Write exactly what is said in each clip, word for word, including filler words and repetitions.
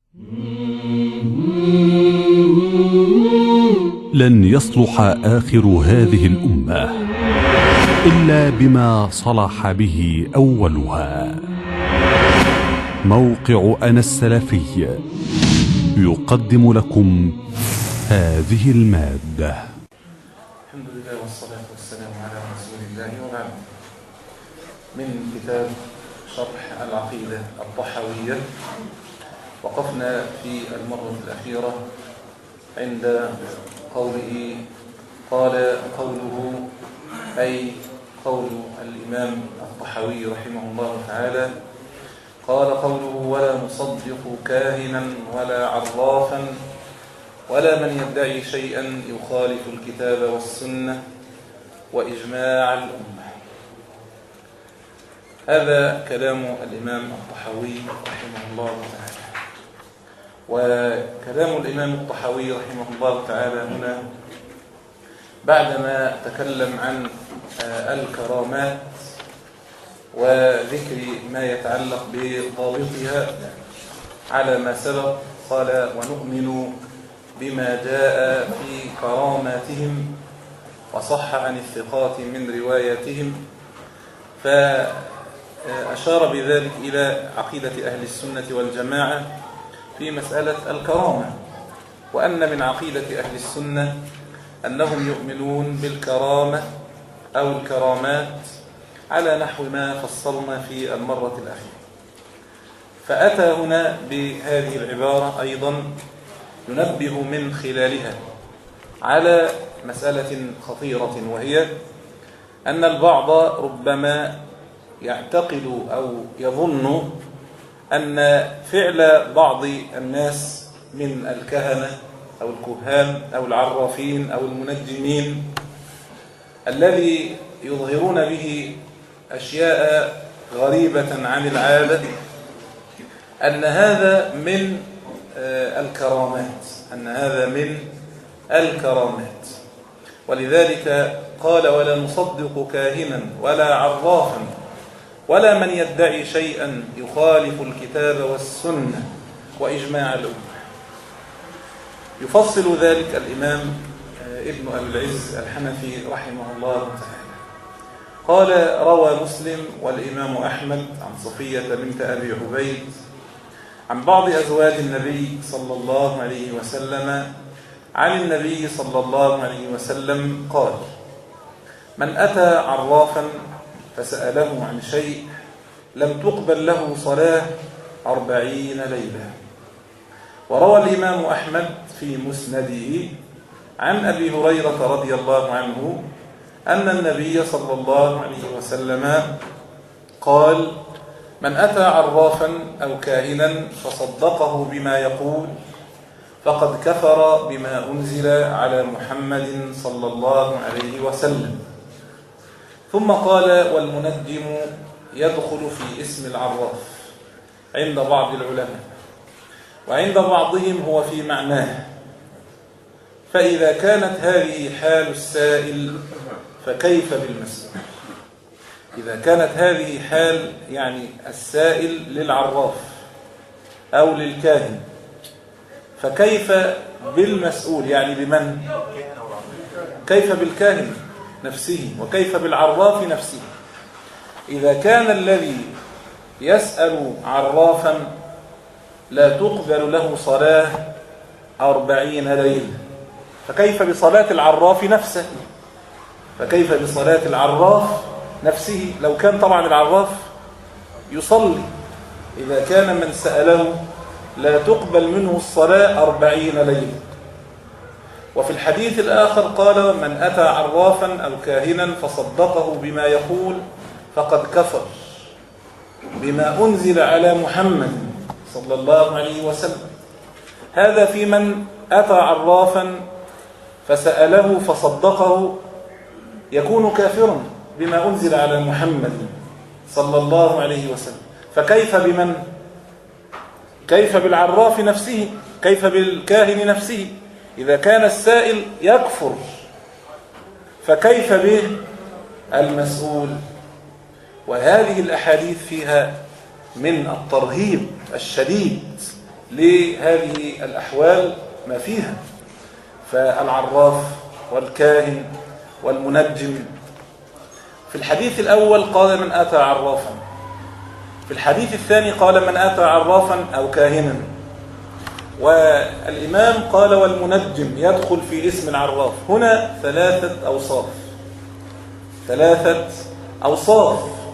لن يصلح آخر هذه الأمة إلا بما صلح به أولها. موقع أنا السلفي يقدم لكم هذه المادة. الحمد لله والصلاة والسلام على رسول الله وبعد. من كتاب شرح العقيدة الطحاوية، وقفنا في المرة الأخيرة عند قوله قال قوله أي قول الإمام الطحاوي رحمه الله تعالى، قال قوله ولا نصدق كاهنا ولا عرافا ولا من يدعي شيئا يخالف الكتاب والسنة وإجماع الأمة. هذا كلام الإمام الطحاوي رحمه الله تعالى. وكلام الإمام الطحاوي رحمه الله تعالى هنا بعدما تكلم عن الكرامات وذكر ما يتعلق بضابطها على ما سبق، قال ونؤمن بما جاء في كراماتهم وصح عن الثقات من رواياتهم، فأشار بذلك إلى عقيدة أهل السنة والجماعة في مسألة الكرامة، وأن من عقيدة أهل السنة أنهم يؤمنون بالكرامة أو الكرامات على نحو ما فصلنا في المرة الأخيرة. فأتى هنا بهذه العبارة أيضا ينبه من خلالها على مسألة خطيرة، وهي أن البعض ربما يعتقد أو يظن أن فعل بعض الناس من الكهنة أو الكهان أو العرافين أو المنجمين الذي يظهرون به أشياء غريبة عن العادة أن هذا من الكرامات أن هذا من الكرامات ولذلك قال ولا نصدق كاهنا ولا عرافا ولا من يدعي شيئا يخالف الكتاب والسنة وإجماع الأمة. يفصل ذلك الإمام ابن أبي العز الحنفي رحمه الله تعالى. قال روى مسلم والإمام أحمد عن صفية بنت أبي عبيد عن بعض أزواج النبي صلى الله عليه وسلم عن النبي صلى الله عليه وسلم قال من أتى عرافا فسأله عن شيء لم تقبل له صلاة أربعين ليلة. وروى الإمام أحمد في مسنده عن أبي هريرة رضي الله عنه أن النبي صلى الله عليه وسلم قال من أتى عرافا أو كاهنا فصدقه بما يقول فقد كفر بما أنزل على محمد صلى الله عليه وسلم. ثم قال والمنجم يدخل في اسم العراف عند بعض العلماء، وعند بعضهم هو في معناه. فإذا كانت هذه حال السائل فكيف بالمسؤول؟ إذا كانت هذه حال يعني السائل للعراف أو للكاهن فكيف بالمسؤول؟ يعني بمن؟ كيف بالكاهن نفسه وكيف بالعراف نفسه؟ إذا كان الذي يسأل عرافا لا تقبل له صلاة أربعين ليلة، فكيف بصلاة العراف نفسه؟ فكيف بصلاة العراف نفسه لو كان طبعا العراف يصلي؟ إذا كان من سأله لا تقبل منه الصلاة أربعين ليلة. وفي الحديث الآخر قال من أتى عرافا أو كاهنا فصدقه بما يقول فقد كفر بما أنزل على محمد صلى الله عليه وسلم. هذا في من أتى عرافا فسأله فصدقه يكون كافرا بما أنزل على محمد صلى الله عليه وسلم. فكيف بمن؟ كيف بالعراف نفسه؟ كيف بالكاهن نفسه؟ إذا كان السائل يكفر فكيف به المسؤول؟ وهذه الأحاديث فيها من الترهيب الشديد لهذه الأحوال ما فيها. فالعراف والكاهن والمنجم. في الحديث الأول قال من أتى عرافا، في الحديث الثاني قال من أتى عرافا أو كاهنا. والإمام قال والمنجم يدخل في اسم العراف. هنا ثلاثة أوصاف، ثلاثة أوصاف: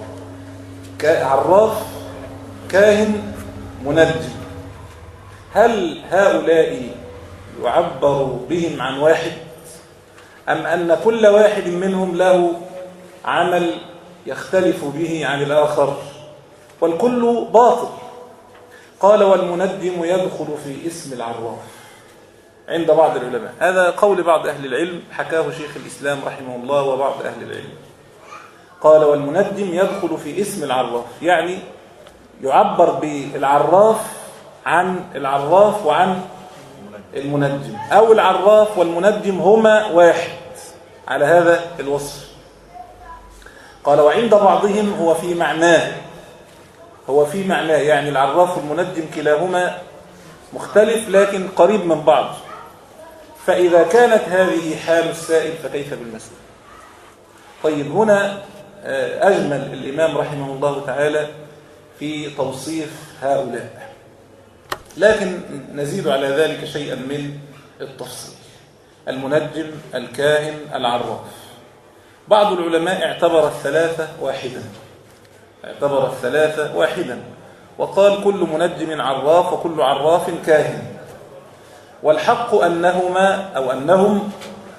عراف، كاهن، منجم. هل هؤلاء يعبر بهم عن واحد، أم أن كل واحد منهم له عمل يختلف به عن الآخر؟ والكل باطل. قال والمنجم يدخل في اسم العراف عند بعض العلماء. هذا قول بعض أهل العلم حكاه شيخ الإسلام رحمه الله وبعض أهل العلم. قال والمنجم يدخل في اسم العراف، يعني يعبر بالعراف عن العراف وعن المنجم، أو العراف والمنجم هما واحد على هذا الوصف. قال وعند بعضهم هو في معناه، هو في معناه يعني العراف والمنجم كلاهما مختلف لكن قريب من بعض. فإذا كانت هذه حال السائل فكيف بالمسؤول؟ طيب، هنا أجمل الإمام رحمه الله تعالى في توصيف هؤلاء، لكن نزيد على ذلك شيئا من التفصيل. المنجم، الكاهن، العراف. بعض العلماء اعتبر الثلاثة واحدا، اعتبر الثلاثة واحدا وقال كل منجم عراف وكل عراف كاهن. والحق أنهما أو أنهم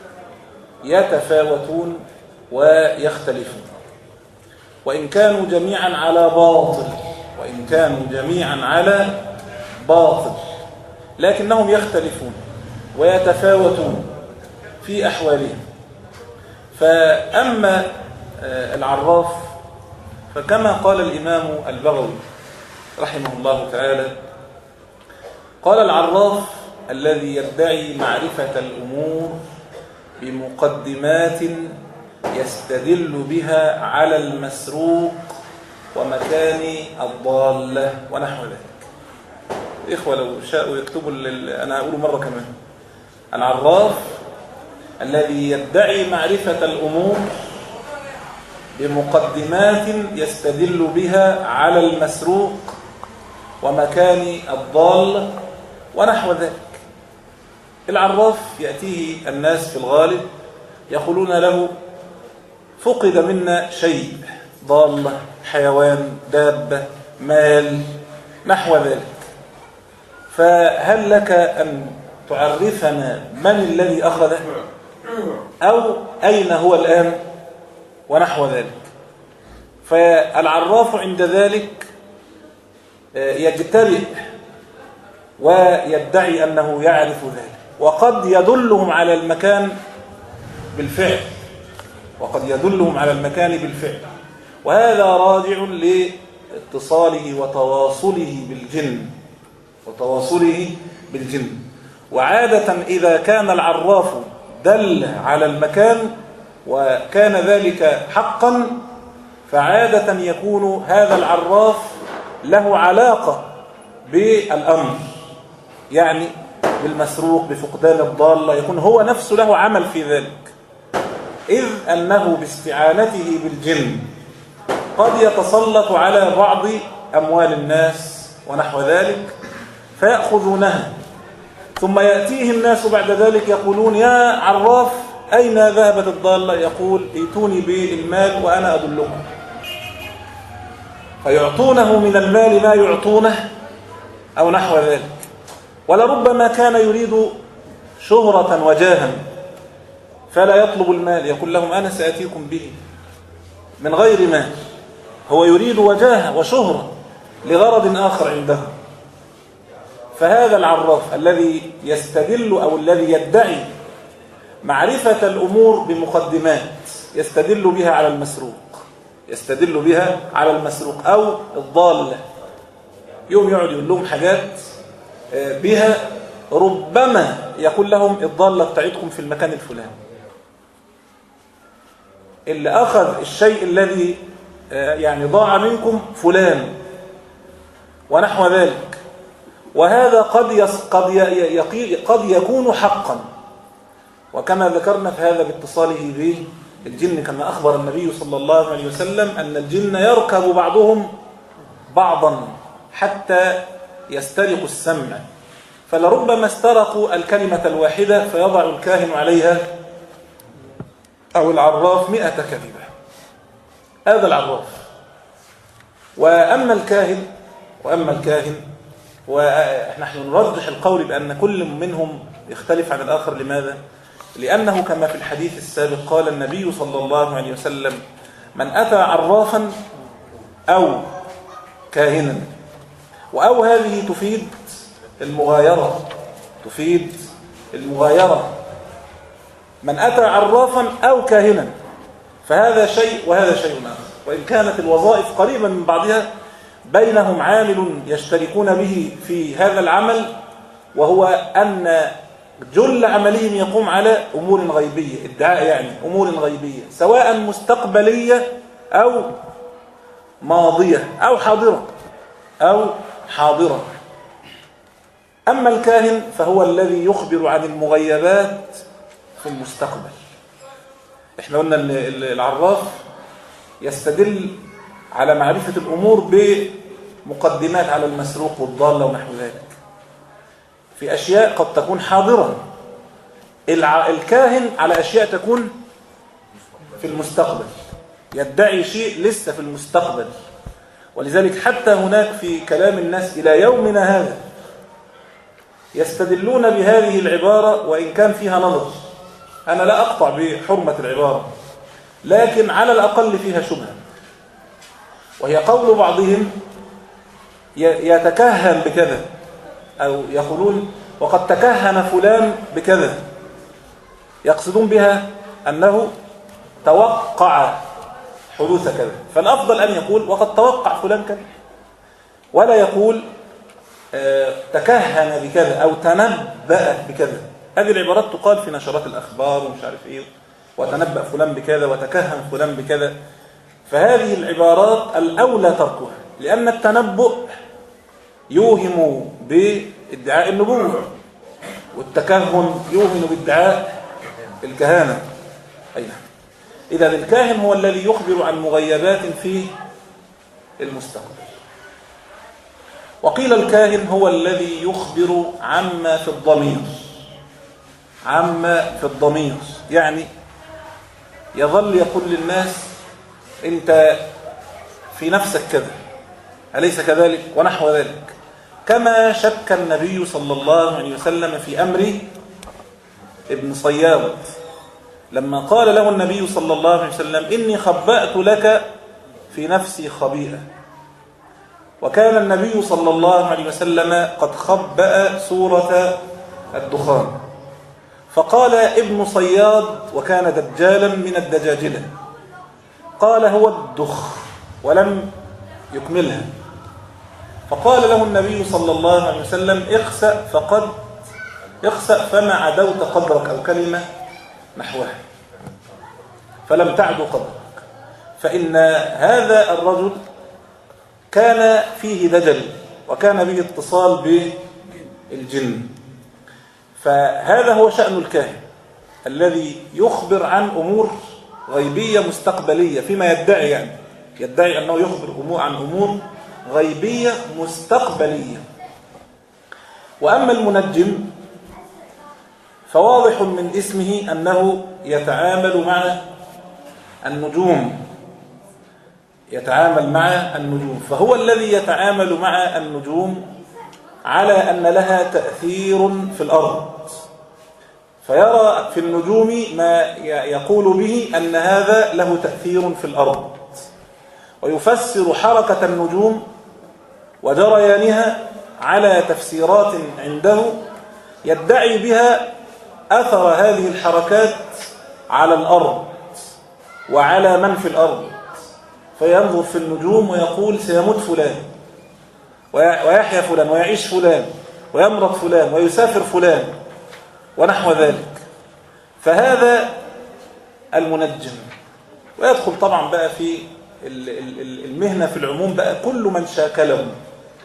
يتفاوتون ويختلفون، وإن كانوا جميعا على باطل، وإن كانوا جميعا على باطل لكنهم يختلفون ويتفاوتون في أحوالهم. فأما العراف فكما قال الإمام البغوي رحمه الله تعالى، قال العراف الذي يدعي معرفة الأمور بمقدمات يستدل بها على المسروق ومكان الضالة ونحو ذلك. إخوة لو شاءوا يكتبوا، أنا أقول مرة كمان، العراف الذي يدعي معرفة الأمور بمقدمات يستدل بها على المسروق ومكان الضال ونحو ذلك. العراف يأتيه الناس في الغالب يقولون له فقد منا شيء، ضالة، حيوان، دابة، مال، نحو ذلك، فهل لك أن تعرفنا من الذي أخذه أو أين هو الآن ونحو ذلك. فالعراف عند ذلك يجترئ ويدعي أنه يعرف ذلك، وقد يدلهم على المكان بالفعل، وقد يدلهم على المكان بالفعل، وهذا راجع لاتصاله وتواصله بالجن وتواصله بالجن. وعادة إذا كان العراف دل على المكان وكان ذلك حقا، فعادة يكون هذا العراف له علاقة بالأمر، يعني بالمسروق، بفقدان الضالة، يكون هو نفسه له عمل في ذلك، إذ أنه باستعانته بالجن قد يتسلط على بعض أموال الناس ونحو ذلك فيأخذونها، ثم يأتيه الناس بعد ذلك يقولون يا عراف أين ذهبت الضالة؟ يقول ائتوني بالمال وأنا أدلكم، فيعطونه من المال ما يعطونه أو نحو ذلك. ولربما كان يريد شهرة وجاها فلا يطلب المال، يقول لهم أنا سأتيكم به من غير مال، هو يريد وجاهة وشهرة لغرض آخر عنده. فهذا العراف الذي يستدل أو الذي يدعي معرفة الأمور بمقدمات يستدل بها على المسروق، يستدل بها على المسروق أو الضالة، يوم يقعد يقول لهم حاجات بها ربما يقول لهم الضالة بتاعتكم في المكان الفلاني، اللي أخذ الشيء الذي يعني ضاع منكم فلان ونحو ذلك. وهذا قد يص قد ي قد يكون حقا، وكما ذكرنا في هذا باتصاله بالجن، كما أخبر النبي صلى الله عليه وسلم أن الجن يركب بعضهم بعضا حتى يسترقوا السمع، فلربما استرقوا الكلمة الواحدة فيضع الكاهن عليها أو العراف مئة كذبة. هذا العراف. وأما الكاهن وأما الكاهن ونحن نرجح القول بأن كل منهم يختلف عن الآخر. لماذا؟ لأنه كما في الحديث السابق قال النبي صلى الله عليه وسلم: من أتى عرافا أو كاهنا، وأو هذه تفيد المغايرة، تفيد المغايرة، من أتى عرافا أو كاهنا، فهذا شيء وهذا شيء آخر، وإن كانت الوظائف قريبة من بعضها بينهم عامل يشتركون به في هذا العمل، وهو أن جل عملهم يقوم على أمور غيبية، ادعاء يعني أمور غيبية، سواء مستقبلية أو ماضية أو حاضرة أو حاضرة. أما الكاهن فهو الذي يخبر عن المغيبات في المستقبل. احنا قلنا ان العراف يستدل على معرفة الأمور بمقدمات على المسروق والضالة ونحو ذلك، في أشياء قد تكون حاضرة. الكاهن على أشياء تكون في المستقبل، يدعي شيء لسه في المستقبل. ولذلك حتى هناك في كلام الناس إلى يومنا هذا يستدلون بهذه العبارة، وإن كان فيها نظر، أنا لا أقطع بحرمة العبارة، لكن على الأقل فيها شبهة، وهي قول بعضهم يتكهن بكذا، أو يقولون وقد تكهن فلان بكذا، يقصدون بها أنه توقع حدوث كذا. فالأفضل أن يقول وقد توقع فلان كذا، ولا يقول تكهن بكذا أو تنبأ بكذا. هذه العبارات تقال في نشرات الأخبار ومش عارف إيه، وتنبأ فلان بكذا وتكهن فلان بكذا. فهذه العبارات الأولى تركها، لأن التنبؤ يوهم بادعاء النبوة، والتكهن يوهم بادعاء الكهانة. أيها إذا الكاهن هو الذي يخبر عن مغيبات في المستقبل. وقيل الكاهن هو الذي يخبر عما في الضمير، عما في الضمير، يعني يظل يقول للناس أنت في نفسك كذا، أليس كذلك؟ ونحو ذلك، كما شك النبي صلى الله عليه وسلم في أمر ابن صياد لما قال له النبي صلى الله عليه وسلم: إني خبأت لك في نفسي خبيئة. وكان النبي صلى الله عليه وسلم قد خبأ سورة الدخان، فقال ابن صياد، وكان دجالا من الدجاجلة، قال هو الدخ، ولم يكملها. فقال له النبي صلى الله عليه وسلم: اخسأ فقد اخسأ فما عدوت قدرك، أو كلمة نحوها، فلم تعدو قدرك. فإن هذا الرجل كان فيه دجل، وكان به اتصال بالجن. فهذا هو شأن الكاهن الذي يخبر عن أمور غيبية مستقبلية، فيما يدعي، يعني يدعي أنه يخبر عن أمور غيبية مستقبلية. وأما المنجم فواضح من اسمه أنه يتعامل مع النجوم، يتعامل مع النجوم، فهو الذي يتعامل مع النجوم على أن لها تأثير في الأرض، فيرى في النجوم ما يقول به أن هذا له تأثير في الأرض، ويفسر حركة النجوم وجريانها على تفسيرات عنده يدعي بها أثر هذه الحركات على الأرض وعلى من في الأرض. فينظر في النجوم ويقول سيموت فلان، ويحيا فلان، ويعيش فلان، ويمرض فلان، ويسافر فلان، ونحو ذلك. فهذا المنجم. ويدخل طبعا بقى في المهنة في العموم بقى كل من شاكله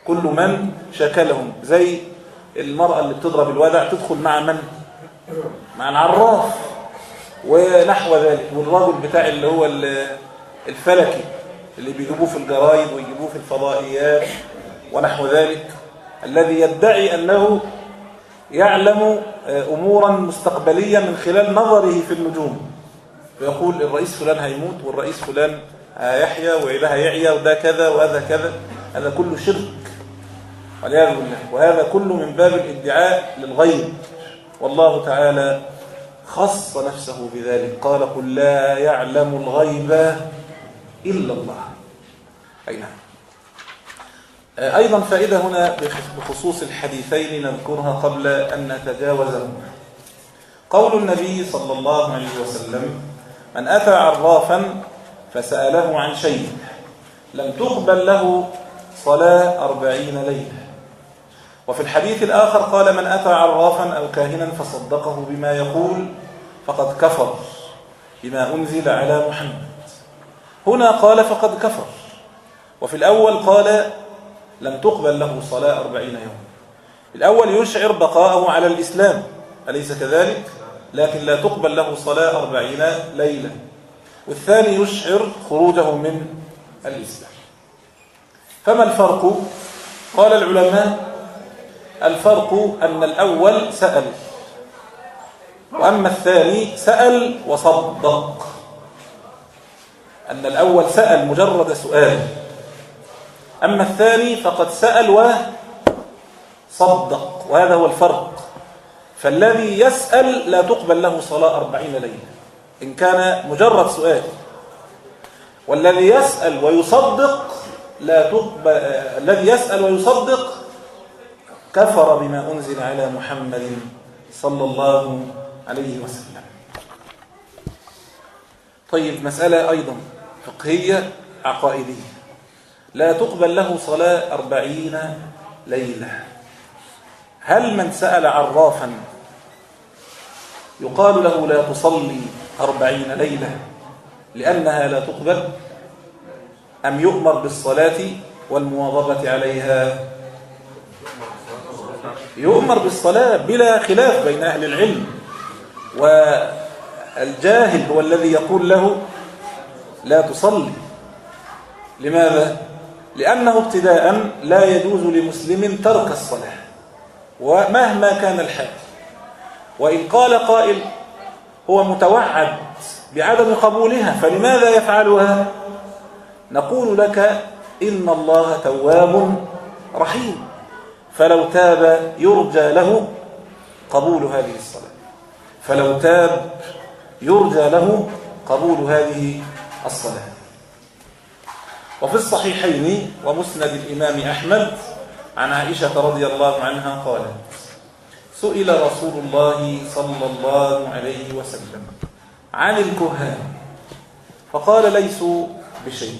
كل من شاكلهم، زي المرأة اللي بتضرب الودع تدخل مع من؟ مع العراف ونحو ذلك. والراجل بتاع اللي هو الفلكي اللي بيجيبوه في الجرايد ويجيبوه في الفضائيات ونحو ذلك، الذي يدعي أنه يعلم أمورا مستقبلية من خلال نظره في النجوم، فيقول الرئيس فلان هيموت والرئيس فلان هيحيا وده هيعيا وده كذا وهذا كذا. هذا كله شرك والعياذ بالله، وهذا كله من باب الادعاء للغيب، والله تعالى خص نفسه بذلك، قال قل لا يعلم الغيب إلا الله. أي نعم. أيضا فائدة هنا بخصوص الحديثين نذكرها قبل أن نتجاوزهما. قول النبي صلى الله عليه وسلم من أتى عرافا فسأله عن شيء لم تقبل له صلاة أربعين ليلة. وفي الحديث الآخر قال من أتى عرافا أو كاهنا فصدقه بما يقول فقد كفر بما أنزل على محمد. هنا قال فقد كفر، وفي الأول قال لم تقبل له صلاة أربعين يوم. الأول يشعر بقاءه على الإسلام أليس كذلك؟ لكن لا تقبل له صلاة أربعين ليلة. والثاني يشعر خروجه من الإسلام. فما الفرق؟ قال العلماء الفرق أن الأول سأل، وأما الثاني سأل وصدق. أن الأول سأل مجرد سؤال، أما الثاني فقد سأل وصدق، وهذا هو الفرق. فالذي يسأل لا تقبل له صلاة أربعين ليلة إن كان مجرد سؤال، والذي يسأل ويصدق لا تقبل. الذي يسأل ويصدق كفر بما أنزل على محمد صلى الله عليه وسلم. طيب، مسألة أيضا فقهية عقائدية، لا تقبل له صلاة أربعين ليلة. هل من سأل عرافا يقال له لا تصلي أربعين ليلة لأنها لا تقبل، أم يؤمر بالصلاة والمواظبة عليها؟ يؤمر بالصلاة بلا خلاف بين أهل العلم، والجاهل هو الذي يقول له لا تصلي. لماذا؟ لأنه ابتداء لا يجوز لمسلم ترك الصلاة ومهما كان الحال. وإن قال قائل هو متوعد بعدم قبولها فلماذا يفعلها؟ نقول لك إن الله تواب رحيم، فلو تاب يرجى له قبول هذه الصلاة، فلو تاب يرجى له قبول هذه الصلاة. وفي الصحيحين ومسند الإمام أحمد عن عائشة رضي الله عنها قالت سئل رسول الله صلى الله عليه وسلم عن الكهان فقال ليسوا بشيء،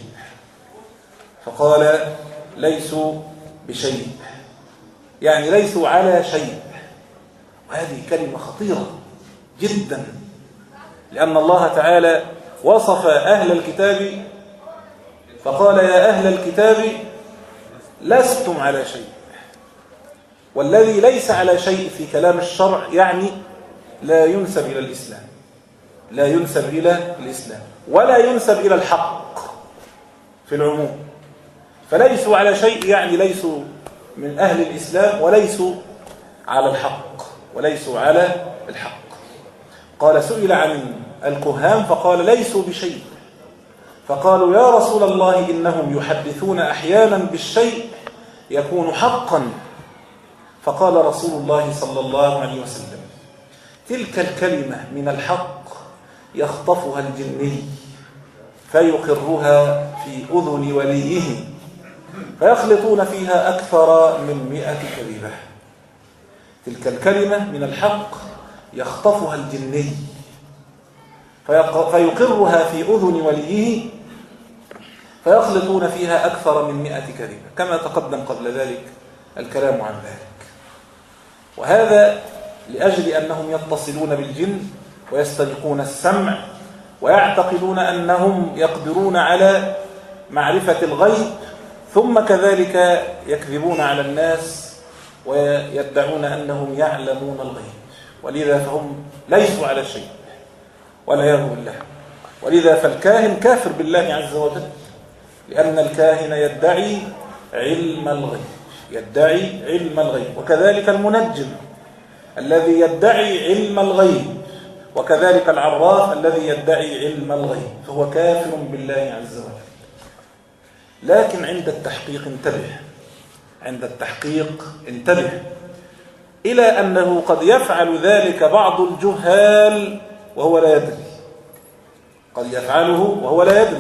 فقال ليسوا بشيء يعني ليسوا على شيء. وهذه كلمة خطيرة جدا، لأن الله تعالى وصف أهل الكتاب فقال يا أهل الكتاب لستم على شيء. والذي ليس على شيء في كلام الشرع يعني لا ينسب إلى الإسلام، لا ينسب إلى الإسلام ولا ينسب إلى الحق في العموم. فليسوا على شيء يعني ليسوا من أهل الإسلام وليسوا على الحق، وليسوا على الحق. قال سئل عن الكهان فقال ليسوا بشيء، فقالوا يا رسول الله إنهم يحدثون أحيانا بالشيء يكون حقا. فقال رسول الله صلى الله عليه وسلم تلك الكلمة من الحق يخطفها الجني فيقرها في أذن وليه فيخلطون فيها أكثر من مئة كذبة. تلك الكلمة من الحق يخطفها الجني فيقرها في أذن وليه فيخلطون فيها أكثر من مئة كذبة، كما تقدم قبل ذلك الكلام عن ذلك. وهذا لأجل أنهم يتصلون بالجن ويسترقون السمع ويعتقدون أنهم يقدرون على معرفة الغيب، ثم كذلك يكذبون على الناس ويدعون أنهم يعلمون الغيب، ولذا فهم ليسوا على شيء والعياذ بالله. ولذا فالكاهن كافر بالله عز وجل، لأن الكاهن يدعي علم الغيب، يدعي علم الغيب. وكذلك المنجم الذي يدعي علم الغيب، وكذلك العراف الذي يدعي علم الغيب، فهو كافر بالله عز وجل. لكن عند التحقيق انتبه، عند التحقيق انتبه إلى أنه قد يفعل ذلك بعض الجهال وهو لا يدري، قد يفعله وهو لا يدري.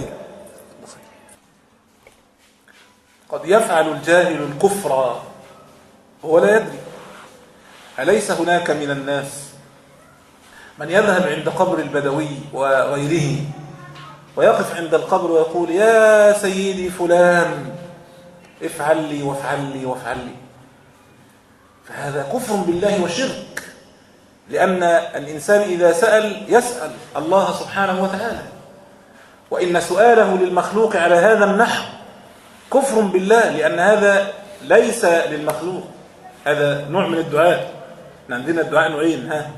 قد يفعل الجاهل الكفر وهو لا يدري. أليس هناك من الناس من يذهب عند قبر البدوي وغيره ويقف عند القبر ويقول يا سيدي فلان افعل لي وافعل لي وافعل لي؟ فهذا كفر بالله وشرك، لأن الإنسان إذا سأل يسأل الله سبحانه وتعالى، وإن سؤاله للمخلوق على هذا النحو كفر بالله، لأن هذا ليس للمخلوق، هذا نوع من الدعاء. عندنا الدعاء نوعين، ها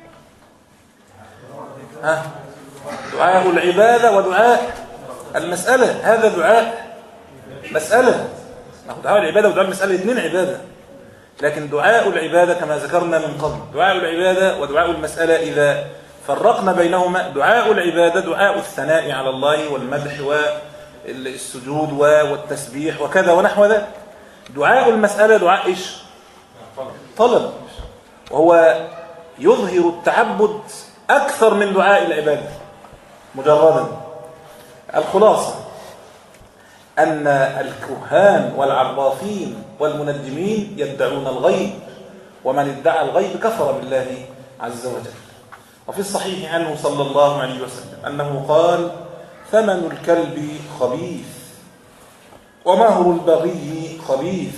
ها دعاء العبادة ودعاء المسألة. هذا دعاء مسألة، دعاء العبادة ودعاء المسألة اثنين عبادة، لكن دعاء العبادة كما ذكرنا من قبل، دعاء العبادة ودعاء المسألة إذا فرقنا بينهما، دعاء العبادة دعاء الثناء على الله والمدح والسجود والتسبيح وكذا ونحو ذلك. دعاء المسألة دعاء إيش؟ طلب، وهو يظهر التعبد أكثر من دعاء العبادة مجردا. الخلاصة أن الكهان والعرافين والمنجمين يدعون الغيب، ومن ادعى الغيب كفر بالله عز وجل. وفي الصحيح عنه صلى الله عليه وسلم أنه قال ثمن الكلب خبيث ومهر البغي خبيث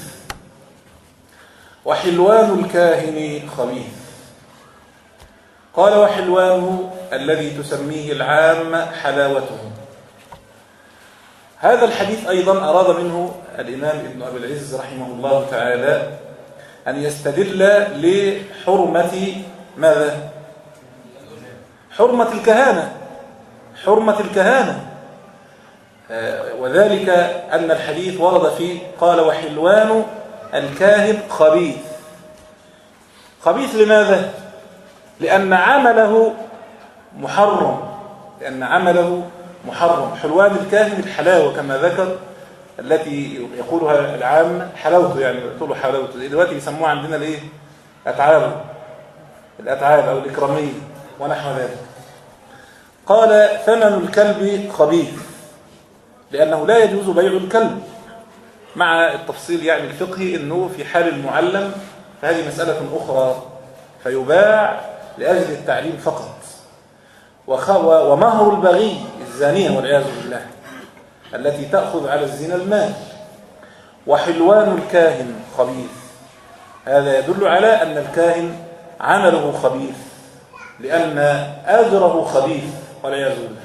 وحلوان الكاهن خبيث. قال وحلوانه الذي تسميه العام حلاوته. هذا الحديث أيضا أراد منه الإمام ابن أبي العز رحمه الله تعالى أن يستدل لحرمة ماذا؟ حرمة الكهانة، حرمة الكهانة، وذلك أن الحديث ورد فيه قال وحلوان الكاهن خبيث. خبيث لماذا؟ لأن عمله محرم، لأن عمله محرم. حلوان الكاهن الحلاوة كما ذكر، التي يقولها العام حلاوته، يعني يقولوا حلاوته. دلوقتي يسموها عندنا الايه؟ أتعاب، الأتعاب أو الإكرامية ونحو ذلك. قال ثمن الكلب خبيث، لأنه لا يجوز بيع الكلب، مع التفصيل يعني الفقهي أنه في حال المعلم فهذه مسألة أخرى، فيباع لأجل التعليم فقط. ومهر البغي الزانية والعياذ بالله التي تأخذ على الزنا المال. وحلوان الكاهن خبيث، هذا يدل على أن الكاهن عمله خبيث، لأن أجره خبيث والعياذ بالله.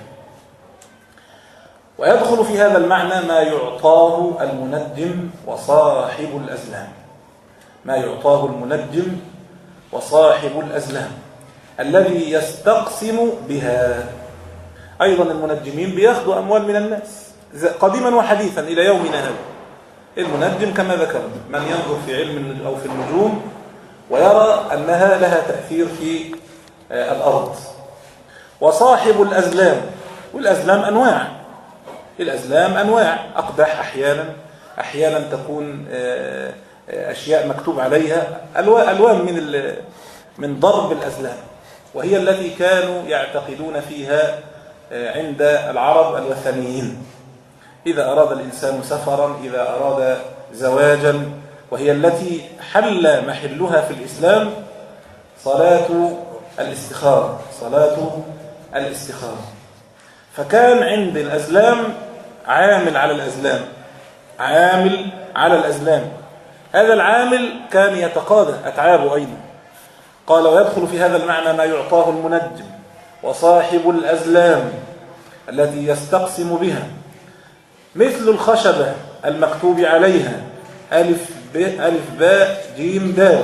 ويدخل في هذا المعنى ما يعطاه المنجم وصاحب الأزلام، ما يعطاه المنجم وصاحب الأزلام الذي يستقسم بها. أيضا المنجمين بياخذوا أموال من الناس قديما وحديثا إلى يومنا هذا. المنجم كما ذكرنا من ينظر في علم أو في النجوم ويرى أنها لها تأثير في الأرض. وصاحب الأزلام، والأزلام أنواع، الأزلام أنواع، أقدح أحيانا، أحيانا تكون أشياء مكتوب عليها، ألوان من من ضرب الأزلام، وهي التي كانوا يعتقدون فيها عند العرب الوثنيين إذا أراد الإنسان سفرا، إذا أراد زواجا، وهي التي حل محلها في الإسلام صلاة الاستخارة، صلاة الاستخارة. فكان عند الأزلام عامل على الأزلام، عامل على الأزلام، هذا العامل كان يتقاضى أتعابه أيضا. قال ويدخل في هذا المعنى ما يعطاه المنجم وصاحب الأزلام التي يستقسم بها، مثل الخشبة المكتوب عليها ألف ب ألف باء جيم دال.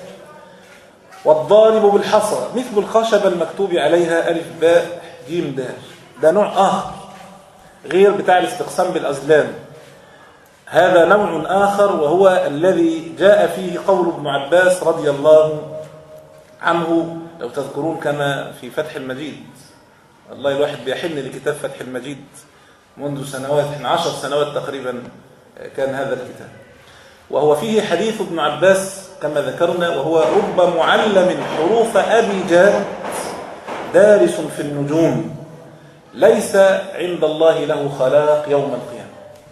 والضارب بالحصى مثل الخشب المكتوب عليها ألف باء جيم دال. ده نوع آخر غير بتاع الاستقسام بالأزلام. هذا نوع آخر وهو الذي جاء فيه قول ابن عباس رضي الله عنه، لو تذكرون كما في فتح المجيد. والله الواحد بيحن لكتاب فتح المجيد منذ سنوات، احنا عشر سنوات تقريبا كان هذا الكتاب، وهو فيه حديث ابن عباس كما ذكرنا، وهو رب معلم حروف أبي جاد دارس في النجوم ليس عند الله له خلاق يوم القيامة.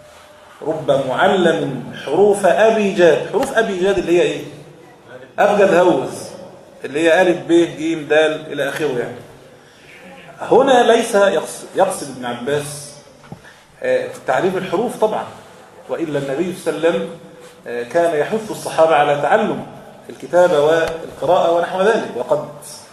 رب معلم حروف أبي جاد. حروف أبي جاد اللي هي إيه؟ أبجد هوز، اللي هي ألف ب ج دال إلى آخره. يعني هنا ليس يقصد ابن عباس تعريف الحروف طبعا، وإلا النبي صلى الله عليه وسلم كان يحث الصحابة على تعلم الكتابة والقراءة ونحو ذلك، وقد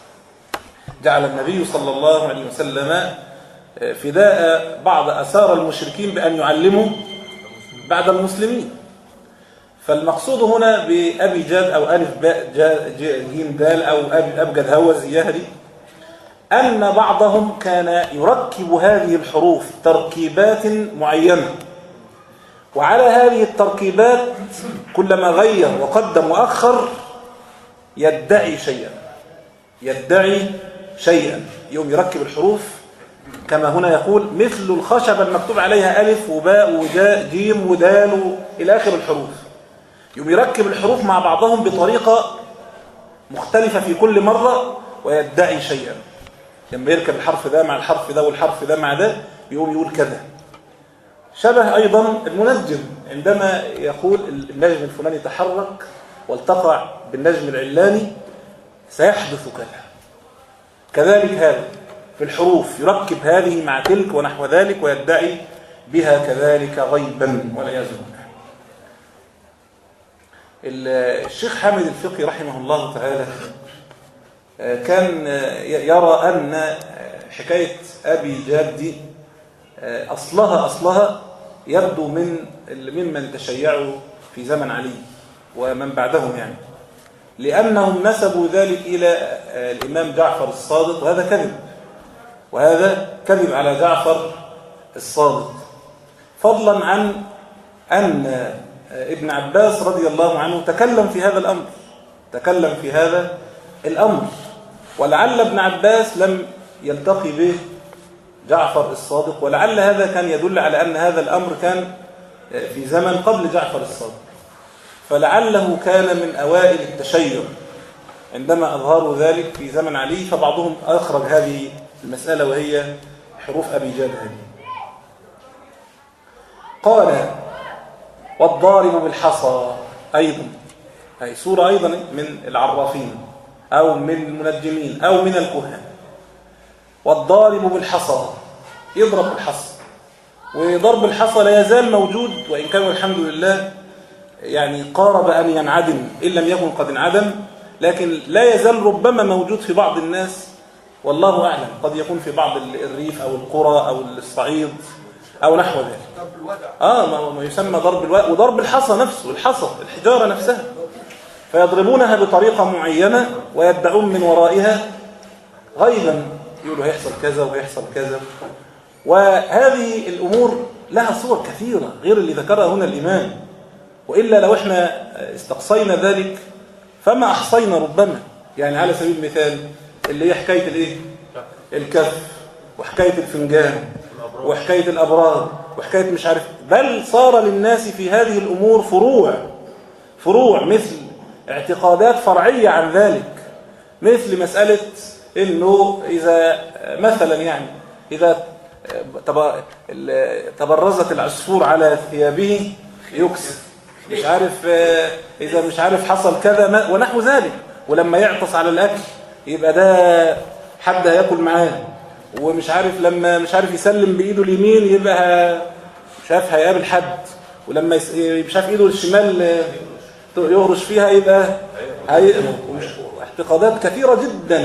جعل النبي صلى الله عليه وسلم فداء بعض أسار المشركين بأن يعلموا بعد المسلمين. فالمقصود هنا بأبي جاد أو ألف باء جيم دال أو أبجد هوز يهدي أن بعضهم كان يركب هذه الحروف تركيبات معينة، وعلى هذه التركيبات كلما غير وقدم وأخر يدعي شيئا يدعي شيئا يوم يركب الحروف كما هنا يقول مثل الخشب المكتوب عليها ألف وباء وجاء جيم ودال إلى آخر الحروف. يوم يركب الحروف مع بعضهم بطريقة مختلفة في كل مرة ويدعي شيئا. لما يركب الحرف ده مع الحرف ده والحرف ده مع ده يقوم يقول كذا. شبه أيضا المنجم عندما يقول النجم الفلاني تحرك والتقع بالنجم العلاني سيحدث كذا. كذلك هذا في الحروف يركب هذه مع تلك ونحو ذلك ويدعي بها كذلك غيبا والعياذ بالله. الشيخ حامد الفقي رحمه الله تعالى كان يرى أن حكاية أبي جاد دي أصلها أصلها يبدو من ممن تشيعوا في زمن علي ومن بعدهم، يعني لأنهم نسبوا ذلك إلى الإمام جعفر الصادق، وهذا كذب وهذا كذب على جعفر الصادق، فضلا عن أن ابن عباس رضي الله عنه تكلم في هذا الأمر تكلم في هذا الأمر ولعل ابن عباس لم يلتقي به جعفر الصادق، ولعل هذا كان يدل على أن هذا الأمر كان في زمن قبل جعفر الصادق، فلعله كان من أوائل التشيع عندما أظهروا ذلك في زمن علي، فبعضهم أخرج هذه المسألة وهي حروف أبي جاد هذه. قال والضارب بالحصى أيضا، هي سورة أيضا من العرافين أو من المنجمين أو من الكهان. والضارب بالحصى يضرب بالحصى، وضرب الحصى لا يزال موجود، وإن كان الحمد لله يعني قارب أن ينعدم إن لم يكن قد انعدم، لكن لا يزال ربما موجود في بعض الناس والله أعلم، قد يكون في بعض الريف أو القرى أو الصعيد أو نحو ذلك. آه ما يسمى ضرب الوقت، وضرب الحصى نفسه، الحصى الحجارة نفسها، فيضربونها بطريقة معينة ويدعون من ورائها غيبا، يقولوا هيحصل كذا وهيحصل كذا. وهذه الأمور لها صور كثيرة غير اللي ذكرها هنا الإمام، وإلا لو احنا استقصينا ذلك فما أحصينا ربما. يعني على سبيل المثال اللي هي حكاية الايه الكف، وحكاية الفنجان، وحكاية الأبراج، وحكاية مش عارف، بل صار للناس في هذه الأمور فروع فروع مثل اعتقادات فرعية عن ذلك، مثل مسألة إنه إذا مثلا يعني إذا تبرزت العصفور على ثيابه يكسر، مش عارف إذا مش عارف حصل كذا ونحو ذلك، ولما يعطس على الأكل يبقى ده حد هياكل معاه، ومش عارف لما مش عارف يسلم بإيده اليمين يبقى مش عارف هيقابل حد، ولما مش عارف إيده الشمال يهرش فيها يبقى هي... اعتقادات كثيرة جدا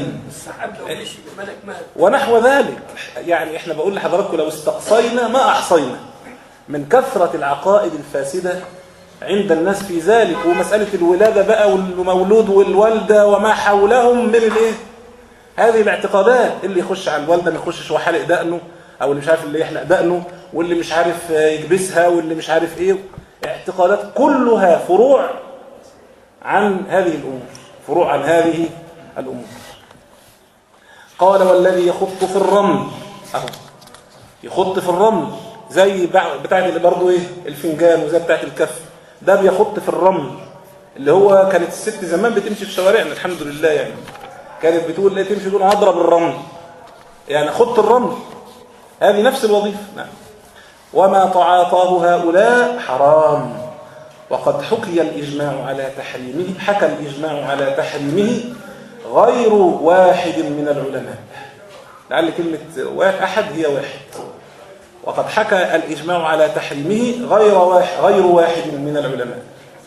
ونحو ذلك. يعني احنا بقول لحضراتكم لو استقصينا ما أحصينا، من كثرة العقائد الفاسدة عند الناس في ذلك، ومسألة الولادة بقى والمولود والوالدة وما حولهم من الايه هذه الاعتقادات. اللي يخش على الوالدة ما يخشش وحلق دقنه، او اللي مش عارف اللي يحلق دقنه، واللي مش عارف يكبسها، واللي مش عارف ايه. اعتقادات كلها فروع عن هذه الامور، فروع عن هذه الامور. قال والذي يخط في الرمل، اهو يخط في الرمل زي بتاعت اللي برضه ايه الفنجان، وزي بتاعت الكف، ده بيخط في الرمل. اللي هو كانت الست زمان بتمشي في شوارعنا الحمد لله، يعني كانت بتقول ليه تمشي تقول هضرب الرمل، يعني خط الرمل، هذه نفس الوظيفه. نعم. وما تعاطاه هؤلاء حرام، وقد حكي الإجماع على تحريمه، حكى الإجماع على تحريمه غير واحد من العلماء. لعل كلمة أحد هي واحد. وقد حكى الإجماع على تحريمه غير واحد, غير واحد من العلماء،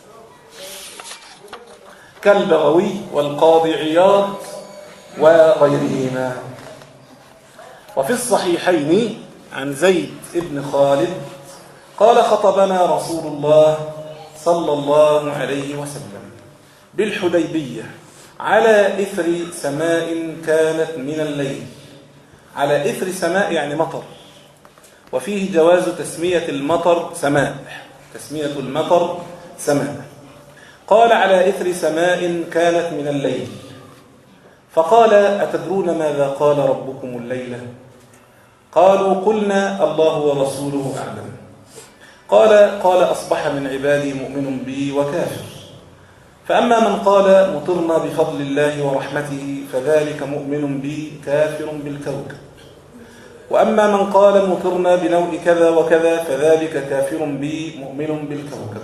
كالبغوي والقاضي عياض وغيرهما. وفي الصحيحين عن زيد بن خالد قال خطبنا رسول الله صلى الله عليه وسلم بالحديبية على إثر سماء كانت من الليل. على إثر سماء يعني مطر، وفيه جواز تسمية المطر سماء، تسمية المطر سماء. قال على إثر سماء كانت من الليل، فقال أتدرون ماذا قال ربكم الليلة؟ قالوا قلنا الله ورسوله أعلم. قال قال أصبح من عبادي مؤمن بي وكافر، فأما من قال مطرنا بفضل الله ورحمته فذلك مؤمن بي كافر بالكوكب، وأما من قال مطرنا بنوء كذا وكذا فذلك كافر بي مؤمن بالكوكب.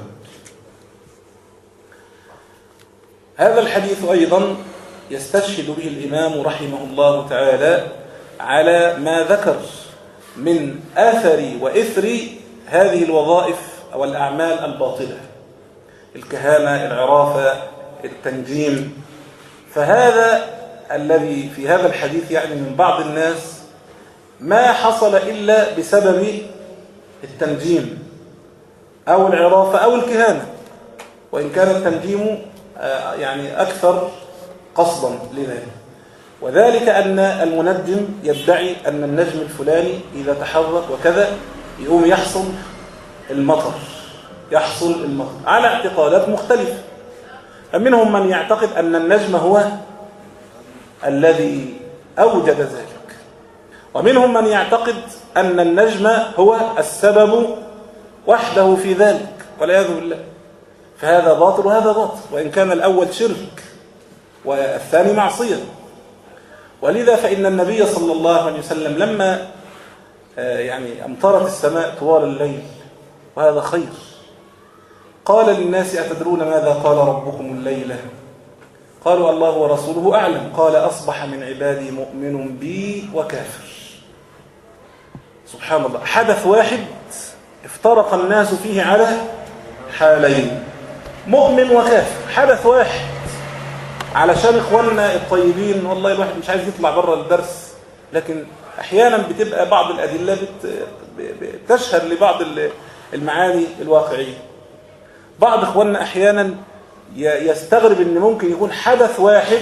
هذا الحديث أيضا يستشهد به الإمام رحمه الله تعالى على ما ذكر من آثر وإثر هذه الوظائف أو الأعمال الباطلة، الكهانة، العرافة، التنجيم. فهذا الذي في هذا الحديث يعني من بعض الناس ما حصل إلا بسبب التنجيم أو العرافة أو الكهانة، وإن كان التنجيم يعني أكثر قصدا لذلك. وذلك أن المنجم يدعي أن النجم الفلاني إذا تحرك وكذا يقوم يحصل المطر، يحصل المطر على اعتقادات مختلفة. فمنهم من يعتقد أن النجم هو الذي أوجد ذلك، ومنهم من يعتقد أن النجم هو السبب وحده في ذلك والعياذ بالله. فهذا باطل وهذا باطل، وإن كان الأول شرك والثاني معصية. ولذا فإن النبي صلى الله عليه وسلم لما يعني أمطرت السماء طوال الليل وهذا خير، قال للناس أتدرون ماذا قال ربكم الليلة؟ قالوا الله ورسوله أعلم. قال أصبح من عبادي مؤمن بي وكافر. سبحان الله، حدث واحد افترق الناس فيه على حالين، مؤمن وكافر، حدث واحد. علشان إخواننا الطيبين، والله الواحد مش عايز يطلع بره الدرس، لكن أحيانا بتبقى بعض الأدلة بتشهر لبعض المعاني الواقعية. بعض إخواننا أحيانا يستغرب أن ممكن يكون حدث واحد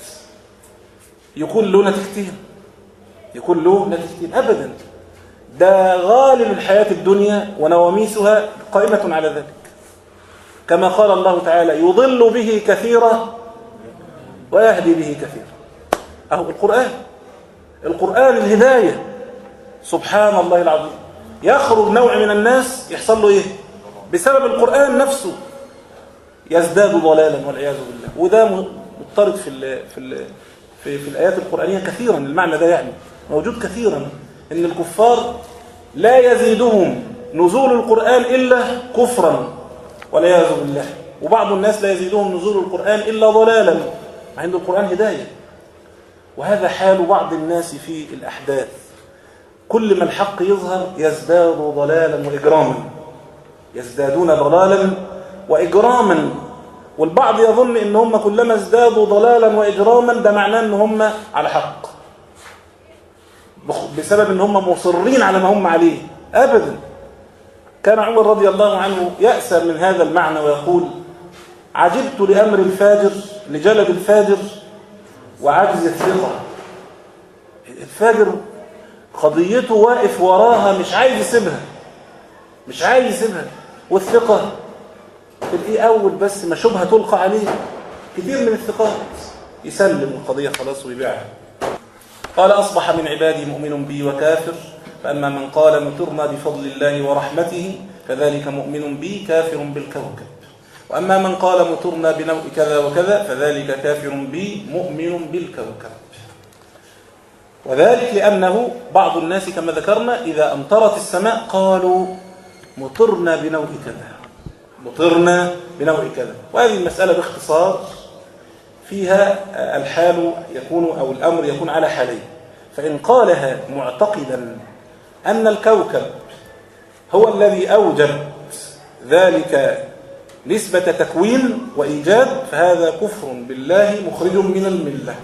يكون له نتيجتين، يكون له نتيجتين. أبدا، ده غالب الحياة الدنيا ونواميسها قائمة على ذلك، كما قال الله تعالى يضل به كثيرا ويهدي به كثيرا. أهو القرآن، القرآن الهداية. سبحان الله العظيم، يخرج نوع من الناس يحصل له إيه؟ بسبب القرآن نفسه يزداد ضلالا والعياذ بالله. وده مضطرد في ال في ال في, في الآيات القرآنية كثيرا. المعنى ده يعني موجود كثيرا، إن الكفار لا يزيدهم نزول القرآن إلا كفرا والعياذ بالله، وبعض الناس لا يزيدهم نزول القرآن إلا ضلالا، مع أن القرآن هداية. وهذا حال بعض الناس في الأحداث، كل ما الحق يظهر يزداد ضلالا وإجراما، يزدادون ضلالا وإجراما. والبعض يظن إن هم كلما ازدادوا ضلالا وإجراما ده معناه إن هم على حق، بسبب إن هم مصرين على ما هم عليه. أبدا، كان عمر رضي الله عنه يأسى من هذا المعنى ويقول: عجبت لأمر الفاجر، لجلد الفاجر وعجز الثقة. الفاجر قضيته واقف وراها، مش عايز يسيبها مش عايز يسيبها والثقة تلاقيه أول بس ما شبهة تلقى عليه كثير من الثقات يسلم القضية خلاص ويبيعها. قال: أصبح من عبادي مؤمن بي وكافر، فأما من قال مطرنا بفضل الله ورحمته فذلك مؤمن بي كافر بالكوكب، وأما من قال مطرنا بنوء كذا وكذا فذلك كافر بي مؤمن بالكوكب. وذلك لأنه بعض الناس كما ذكرنا إذا أمطرت السماء قالوا مطرنا بنوء كذا مطرنا بنوء كذا. وهذه المسألة باختصار فيها الحال يكون أو الأمر يكون على حالين. فإن قالها معتقدا أن الكوكب هو الذي أوجب ذلك نسبة تكوين وإيجاد فهذا كفر بالله مخرج من الملة.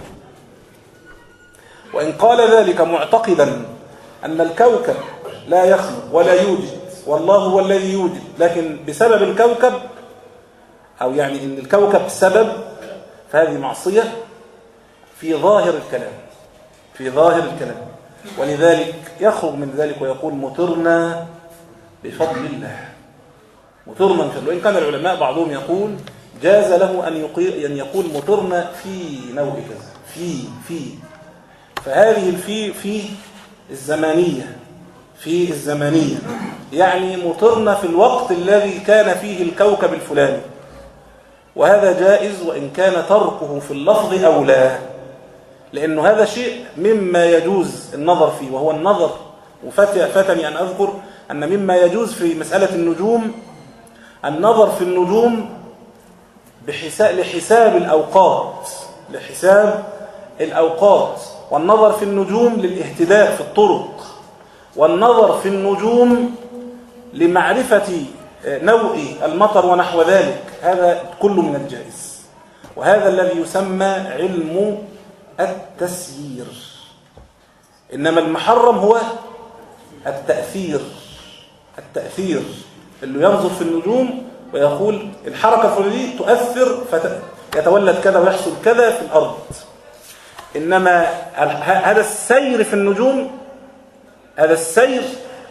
وإن قال ذلك معتقدا أن الكوكب لا يخلق ولا يوجد والله هو الذي يوجد، لكن بسبب الكوكب أو يعني أن الكوكب سبب، فهذه معصية في ظاهر الكلام في ظاهر الكلام ولذلك يخرج من ذلك ويقول مطرنا بفضل الله مطرنا بفضل. وإن كان العلماء بعضهم يقول جاز له أن أن يقول مطرنا في نوع كذا في في فهذه الفي في الزمانية في الزمانية يعني مطرنا في الوقت الذي كان فيه الكوكب الفلاني، وهذا جائز وإن كان تركه في اللفظ أولى، لأنه هذا شيء مما يجوز النظر فيه، وهو النظر. وفتني أن أذكر أن مما يجوز في مسألة النجوم النظر في النجوم بحساب لحساب الأوقات لحساب الأوقات والنظر في النجوم للاهتداء في الطرق، والنظر في النجوم لمعرفة نوع المطر ونحو ذلك، هذا كله من الجائز. وهذا الذي يسمى علم التسيير. إنما المحرم هو التأثير التأثير اللي ينظر في النجوم ويقول الحركة الفلانية تؤثر فيتولد كذا ويحصل كذا في الأرض. إنما هذا السير في النجوم هذا السير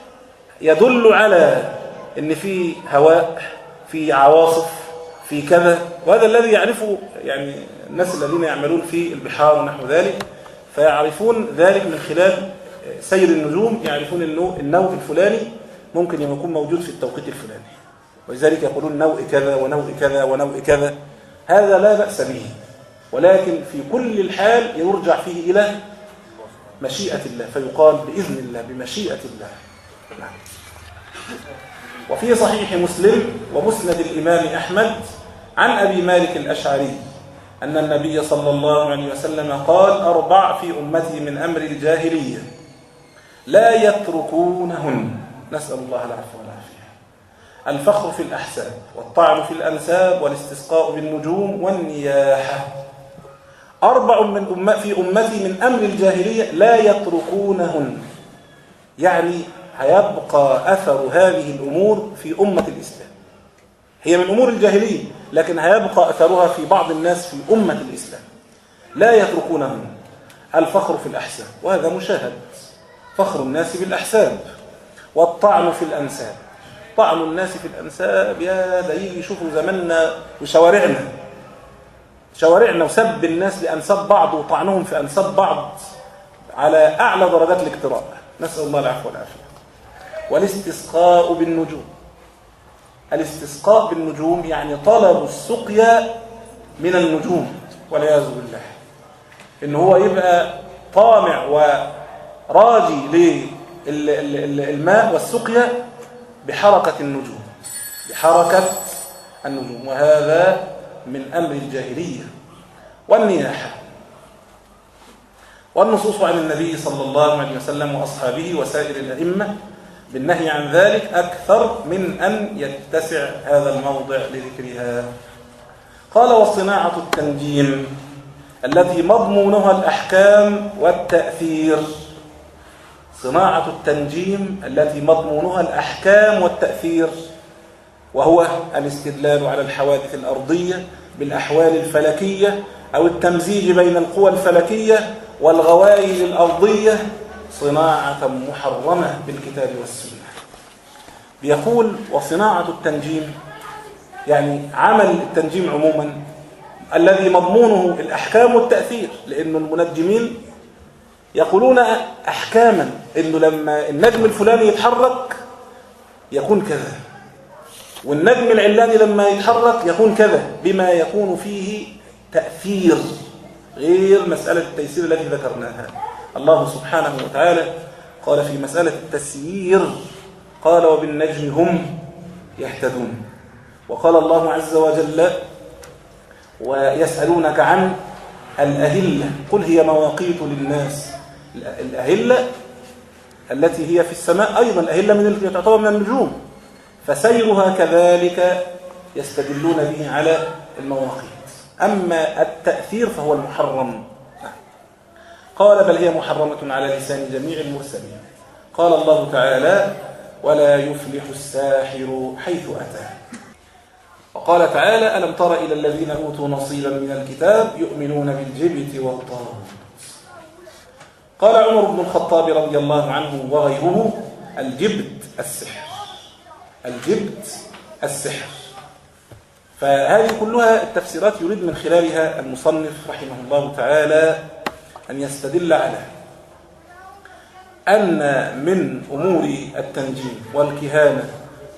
يدل على إن في هواء في عواصف في كذا، وهذا الذي يعرفه يعني الناس الذين يعملون في البحار ونحو ذلك، فيعرفون ذلك من خلال سير النجوم، يعرفون انه النوع الفلاني ممكن يكون موجود في التوقيت الفلاني، ولذلك يقولون نوع كذا ونوع كذا ونوع كذا. هذا لا بأس به، ولكن في كل الحال يرجع فيه إلى مشيئة الله، فيقال بإذن الله بمشيئة الله. نعم. وفي صحيح مسلم ومسند الإمام أحمد عن أبي مالك الأشعري أن النبي صلى الله عليه وسلم قال: أربع في أمتي من أمر الجاهلية لا يتركونهن، نسأل الله العفو والعافية: الفخر في الأحساب، والطعن في الأنساب، والاستسقاء بالنجوم، والنياحة. أربع من أم في أمتي من أمر الجاهلية لا يتركونهن، يعني هيبقى أثر هذه الأمور في أمة الإسلام. هي من أمور الجاهلية لكن هيبقى أثرها في بعض الناس في أمة الإسلام. لا يتركونهن: الفخر في الأحساب، وهذا مشاهد، فخر الناس بالأحساب، والطعن في الأنساب. طعن الناس في الأنساب يا ده يجي يشوفوا زماننا وشوارعنا شوارعنا وسب الناس لأنساب بعض وطعنهم في أنساب بعض على أعلى درجات الاقتراء، نسأل الله العفو والعافية. والاستسقاء بالنجوم. الاستسقاء بالنجوم يعني طلب السقيا من النجوم والعياذ بالله، إن هو يبقى طامع وراجي للماء والسقيا بحركة النجوم بحركة النجوم وهذا من أمر الجاهلية. والنياحة، والنصوص عن النبي صلى الله عليه وسلم وأصحابه وسائر الأئمة بالنهي عن ذلك أكثر من أن يتسع هذا الموضع لذكرها. قال: وصناعة التنجيم التي مضمونها الأحكام والتأثير. صناعة التنجيم التي مضمونها الأحكام والتأثير، وهو الاستدلال على الحوادث الأرضية بالأحوال الفلكية أو التمزيج بين القوى الفلكية والغوائل الأرضية، صناعة محرمة بالكتاب والسنة. بيقول وصناعة التنجيم يعني عمل التنجيم عموما الذي مضمونه الأحكام والتأثير، لأن المنجمين يقولون أحكاما إنه لما النجم الفلاني يتحرك يكون كذا، والنجم العلاني لما يتحرك يكون كذا، بما يكون فيه تأثير غير مسألة التيسير التي ذكرناها. الله سبحانه وتعالى قال في مسألة التسيير قال وبالنجم هم يهتدون. وقال الله عز وجل ويسألونك عن الأهلة قل هي مواقيت للناس. الأهلة التي هي في السماء أيضا الأهلة من تعتبر من النجوم، فسيرها كذلك يستدلون به على المواقيت. أما التأثير فهو المحرم. قال بل هي محرمة على لسان جميع المرسلين. قال الله تعالى ولا يفلح الساحر حيث أتى. وقال تعالى ألم تر إلى الذين أوتوا نصيبا من الكتاب يؤمنون بالجبت والطاغوت. قال عمر بن الخطاب رضي الله عنه وغيره الجبت السحر، الجبت السحر. فهذه كلها التفسيرات يريد من خلالها المصنف رحمه الله تعالى أن يستدل على أن من أمور التنجيم والكهانة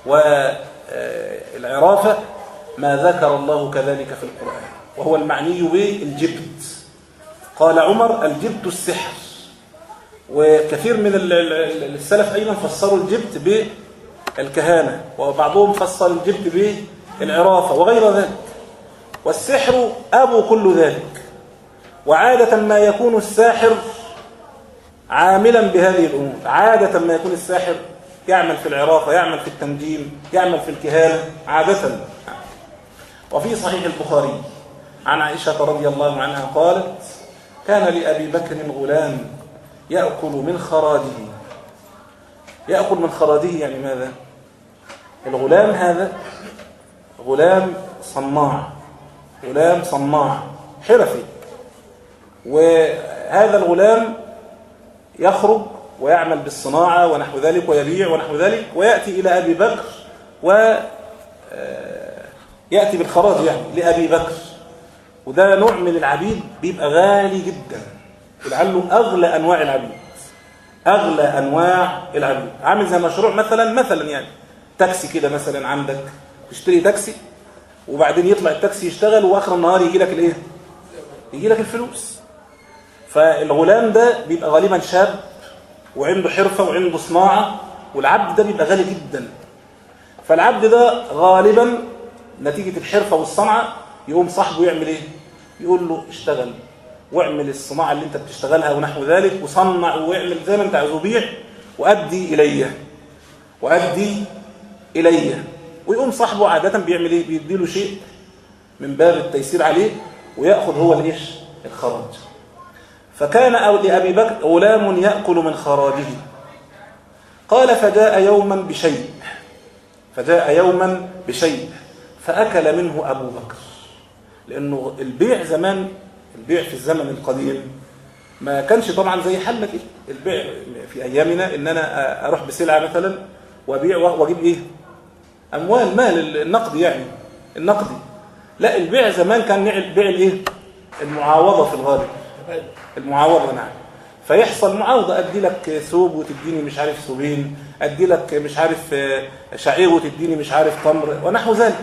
والعرافة ما ذكر الله كذلك في القرآن، وهو المعني بالجبت. قال عمر الجبت السحر، وكثير من السلف أيضا فسروا الجبت بالكهانة، وبعضهم فسر الجبت بالعرافة وغير ذلك. والسحر أبو كل ذلك، وعادة ما يكون الساحر عاملا بهذه الأمور. عادة ما يكون الساحر يعمل في العرافة، يعمل في التنجيم، يعمل في الكهانة عادة. وفي صحيح البخاري عن عائشة رضي الله عنها قالت كان لأبي بكر غلام يأكل من خراده. يأكل من خراده يعني ماذا؟ الغلام هذا غلام صناع، غلام صناع حرفي، وهذا الغلام يخرج ويعمل بالصناعة ونحو ذلك ويبيع ونحو ذلك، ويأتي إلى أبي بكر ويأتي بالخراج يعني لأبي بكر. وده نوع من العبيد بيبقى غالي جدا، لعله أغلى أنواع العبيد، أغلى أنواع العبيد. عامل زي مشروع مثلا مثلا يعني تاكسي كده مثلا، عندك تشتري تاكسي وبعدين يطلع التاكسي يشتغل وآخر النهار يجي لك الإيه؟ يجي لك الفلوس. فالغلام ده بيبقى غالبا شاب وعنده حرفة وعنده صناعة، والعبد ده بيبقى غالي جدا. فالعبد ده غالبا نتيجة الحرفة والصنعة يقوم صاحبه يعمل ايه؟ يقول له اشتغل واعمل الصناعة اللي انت بتشتغلها ونحو ذلك، وصنع واعمل زي ما انت عايز، وبيع وأدي إلي وأدي إلي. ويقوم صاحبه عادة بيعمل ايه؟ بيديله شيء من باب التيسير عليه، ويأخذ هو الايش؟ الخراج. فكان لأبي بكر غلام يأكل من خراجه. قال فجاء يوما بشيء فجاء يوما بشيء فأكل منه أبو بكر. لأنه البيع زمان، البيع في الزمن القديم ما كانش طبعا زي حالنا كده. البيع في أيامنا إن أنا أروح بسلعة مثلا وأبيع وأجيب إيه؟ أموال، مال النقد يعني النقدي. لا، البيع زمان كان بيع الإيه؟ المعاوضة في الغالب، المعاوضة. نعم. فيحصل معاوضة، أدي لك ثوب وتديني مش عارف ثوبين، أدي لك مش عارف شعير وتديني مش عارف تمر ونحو ذلك.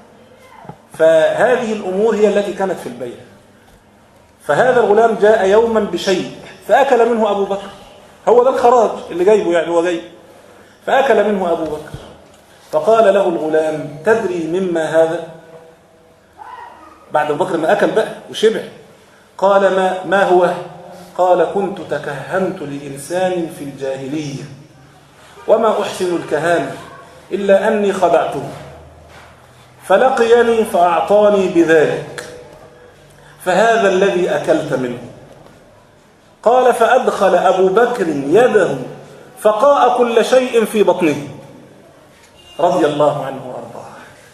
فهذه الأمور هي التي كانت في البيع. فهذا الغلام جاء يوما بشيء فأكل منه أبو بكر. هو ده الخراج اللي جايبه يعني، هو جاي. فأكل منه أبو بكر. فقال له الغلام تدري مما هذا؟ بعد أبو بكر ما أكل بقى وشبع. قال ما, ما هو؟ قال كنت تكهنت لإنسان في الجاهلية وما أحسن الكهانة إلا أني خدعته فلقيني فأعطاني بذلك، فهذا الذي أكلت منه. قال فأدخل أبو بكر يده فقاء كل شيء في بطنه رضي الله عنه وأرضاه.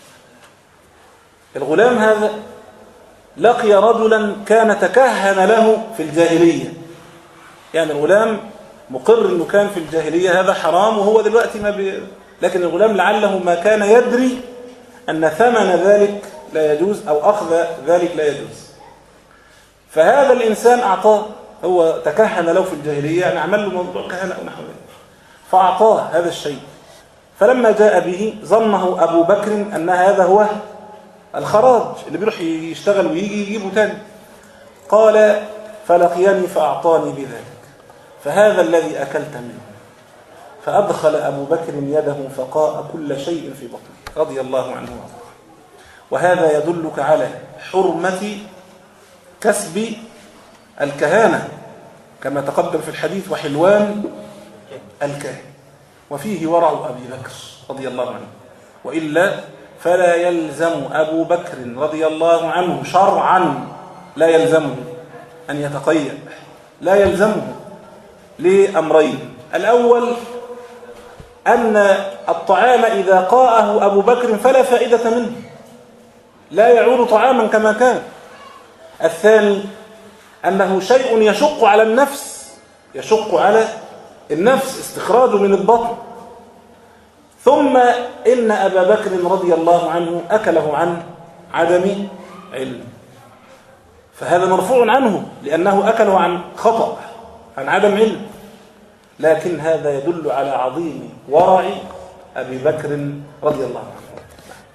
الغلام هذا لقي رجلا كان تكهن له في الجاهلية، يعني الغلام مقر أنه كان في الجاهلية هذا حرام وهو دلوقتي ما بي... لكن الغلام لعله ما كان يدري أن ثمن ذلك لا يجوز أو أخذ ذلك لا يجوز. فهذا الإنسان أعطاه، هو تكهن له في الجاهلية، يعني عمل له موضوع كهنة أو نحو ذلك، فأعطاه هذا الشيء. فلما جاء به ظنه أبو بكر أن هذا هو الخراج اللي بيروح يشتغل ويجي يجيبه تاني. قال فلقيني فأعطاني بذلك، فهذا الذي أكلت منه. فأدخل أبو بكر يده فقاء كل شيء في بطنه رضي الله عنه وارضاه. وهذا يدلك على حرمة كسب الكهانة كما تقدم في الحديث، وحلوان الكاهن، وفيه ورع أبي بكر رضي الله عنه. وإلا فلا يلزم أبو بكر رضي الله عنه شرعا، لا يلزمه أن يتقيأ، لا يلزمه لأمرين. الأول أن الطعام إذا قاءه أبو بكر فلا فائدة منه، لا يعود طعاما كما كان. الثاني أنه شيء يشق على النفس، يشق على النفس استخراجه من البطن. ثم إن أبا بكر رضي الله عنه أكله عن عدم علم، فهذا مرفوع عنه لأنه أكله عن خطأ، عن عدم علم. لكن هذا يدل على عظيم ورع أبي بكر رضي الله عنه.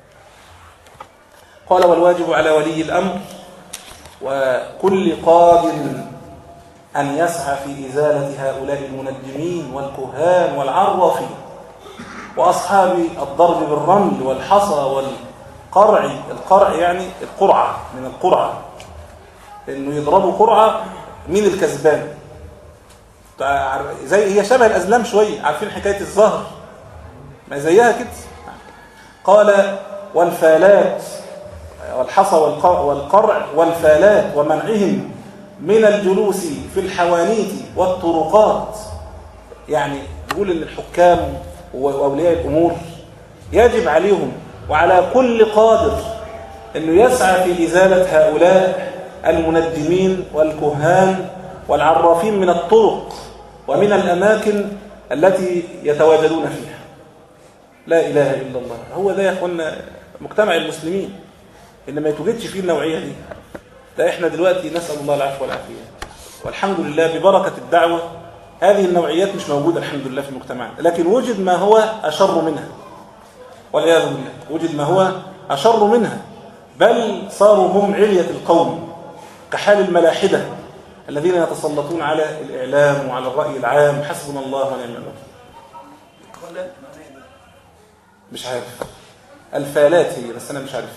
قال والواجب على ولي الأمر وكل قادر أن يسعى في إزالة هؤلاء المنجمين والكهان والعرافين وأصحاب الضرب بالرمل والحصى والقرع. القرع يعني القرعة، من القرعة، إنه يضربوا قرعة من الكسبان، زي هي شبه الأزلام شوية، عارفين حكاية الزهر ما زيها كده. قال والفالات، والحصى والقرع والفالات ومنعهم من الجلوس في الحوانيت والطرقات. يعني يقول ان الحكام واولياء الامور يجب عليهم وعلى كل قادر انه يسعى في ازاله هؤلاء المنجمين والكهان والعرافين من الطرق ومن الاماكن التي يتواجدون فيها. لا اله الا الله. هو ده يا اخوانا مجتمع المسلمين، إن ما يتوجدش فيه النوعية دي. ده إحنا دلوقتي نسأل الله العفو والعافية، والحمد لله ببركة الدعوة هذه النوعيات مش موجودة الحمد لله في مجتمعنا، لكن وجد ما هو أشر منها والعياذ بالله، وجد ما هو أشر منها، بل صاروا هم علية القوم كحال الملاحدة الذين يتسلطون على الإعلام وعلى الرأي العام. حسبنا الله ونعم الوكيل. مش عارف الفالات هي، بس أنا مش عارف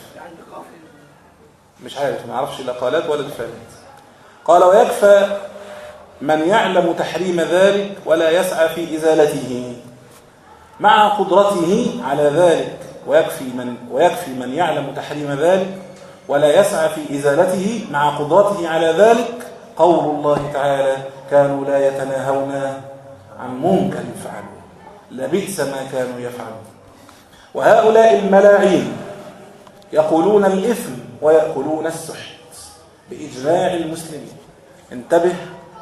مش عارف ما أعرفش لا قالات ولا الفالات. قال ويكفى من يعلم تحريم ذلك ولا يسعى في إزالته مع قدرته على ذلك، ويكفي من ويكفي من يعلم تحريم ذلك ولا يسعى في إزالته مع قدرته على ذلك قول الله تعالى كانوا لا يتناهون عن منكر فعلوه لبئس ما كانوا يفعلون. وهؤلاء الملاعين يقولون الإثم ويأكلون السحت بإجماع المسلمين. انتبه،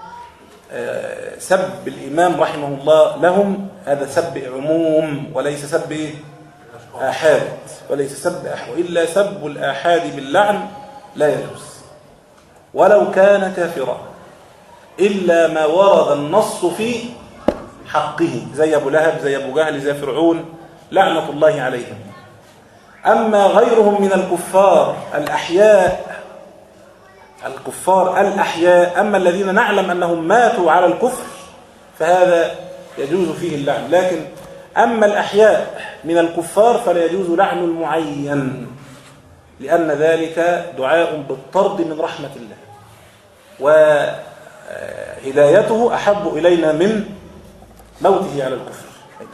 سب الإمام رحمه الله لهم هذا سب عموم وليس سب آحاد، وليس سب أحد، وإلا سب الآحاد باللعن لا يجوز ولو كان كافرا إلا ما ورد النص في حقه، زي أبو لهب زي أبو جهل زي فرعون لعنة الله عليهم. أما غيرهم من الكفار الأحياء الكفار الأحياء أما الذين نعلم أنهم ماتوا على الكفر فهذا يجوز فيه اللعن، لكن أما الأحياء من الكفار فلا يجوز لعن المعين، لأن ذلك دعاء بالطرد من رحمة الله، وهدايته أحب إلينا من موته على الكفر.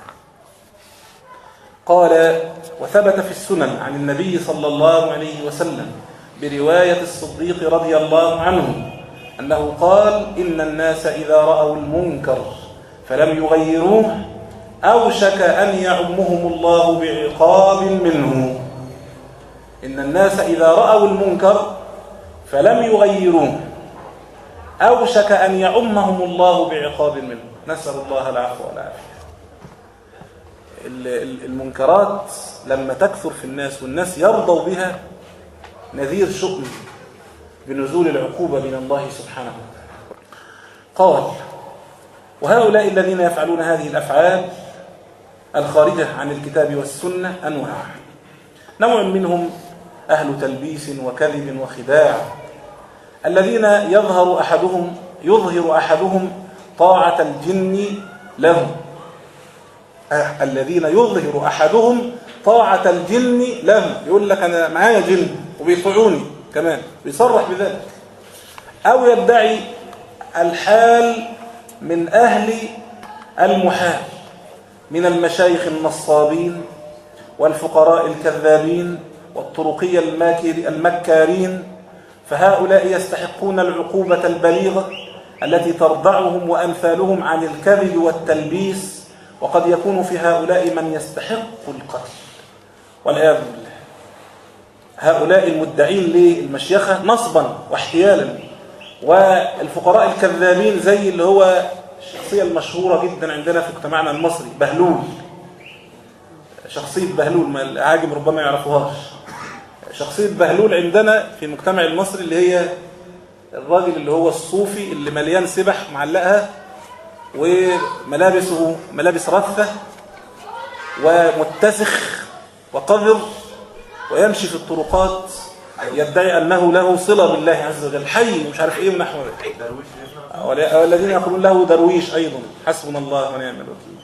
قال وثبت في السنن عن النبي صلى الله عليه وسلم برواية الصديق رضي الله عنه أنه قال إن الناس إذا رأوا المنكر فلم يغيروه أوشك أن يعمهم الله بعقاب منه. إن الناس إذا رأوا المنكر فلم يغيروه أوشك أن يعمهم الله بعقاب منه. نسأل الله العفو والعافية. المنكرات لما تكثر في الناس والناس يرضوا بها نذير شؤم بنزول العقوبة من الله سبحانه وتعالى. قال: وهؤلاء الذين يفعلون هذه الأفعال الخارجة عن الكتاب والسنة أنواع. نوع منهم أهل تلبيس وكذب وخداع، الذين يظهر أحدهم يظهر أحدهم طاعة الجن لهم الذين يظهر أحدهم طاعة الجن لهم، يقول لك أنا معايا جن وبيطيعوني كمان، بيصرح بذلك. أو يدعي الحال من أهل المحال من المشايخ النصابين والفقراء الكذابين والطرقية المكارين، فهؤلاء يستحقون العقوبة البليغة التي ترضعهم وأمثالهم عن الكذب والتلبيس، وقد يكون في هؤلاء من يستحق القتل والعياذ بالله. هؤلاء المدعين للمشيخة نصبا واحتيالا، والفقراء الكذابين زي اللي هو الشخصية المشهورة جدا عندنا في مجتمعنا المصري بهلول. شخصية بهلول ما العاجم ربما يعرفوهاش. شخصية بهلول عندنا في المجتمع المصري اللي هي الراجل اللي هو الصوفي اللي مليان سبح معلقها وملابسه ملابس رثة ومتسخ وقذر، ويمشي في الطرقات يدعي أنه له صلة بالله عز وجل، حي مش عارف إيه ونحو ذلك. والذين يقولون له درويش أيضا. حسبنا الله ونعم الوكيل.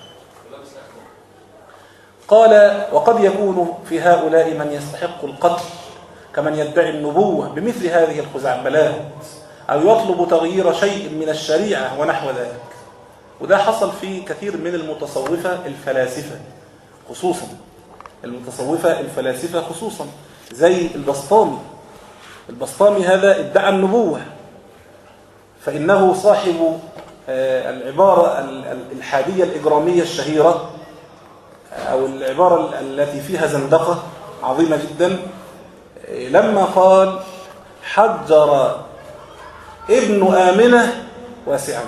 قال: وقد يكون في هؤلاء من يستحق القتل كمن يدعي النبوة بمثل هذه الخزعبلات، أو يطلب تغيير شيء من الشريعة ونحو ذلك. وده حصل في كثير من المتصوفة الفلاسفة خصوصا المتصوفة الفلاسفة خصوصا زي البسطامي. البسطامي هذا ادعى النبوة، فإنه صاحب العبارة الحادية الإجرامية الشهيرة، أو العبارة التي فيها زندقة عظيمة جدا، لما قال: حجر ابن آمنة واسعا.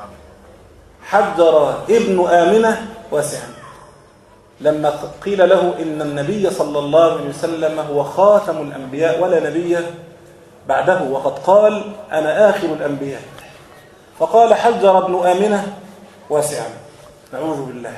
حجر ابن آمنة واسعا لما قيل له إن النبي صلى الله عليه وسلم هو خاتم الأنبياء ولا نبي بعده، وقد قال: أنا آخر الأنبياء. فقال: حجر ابن آمنة واسعا. نعوذ بالله.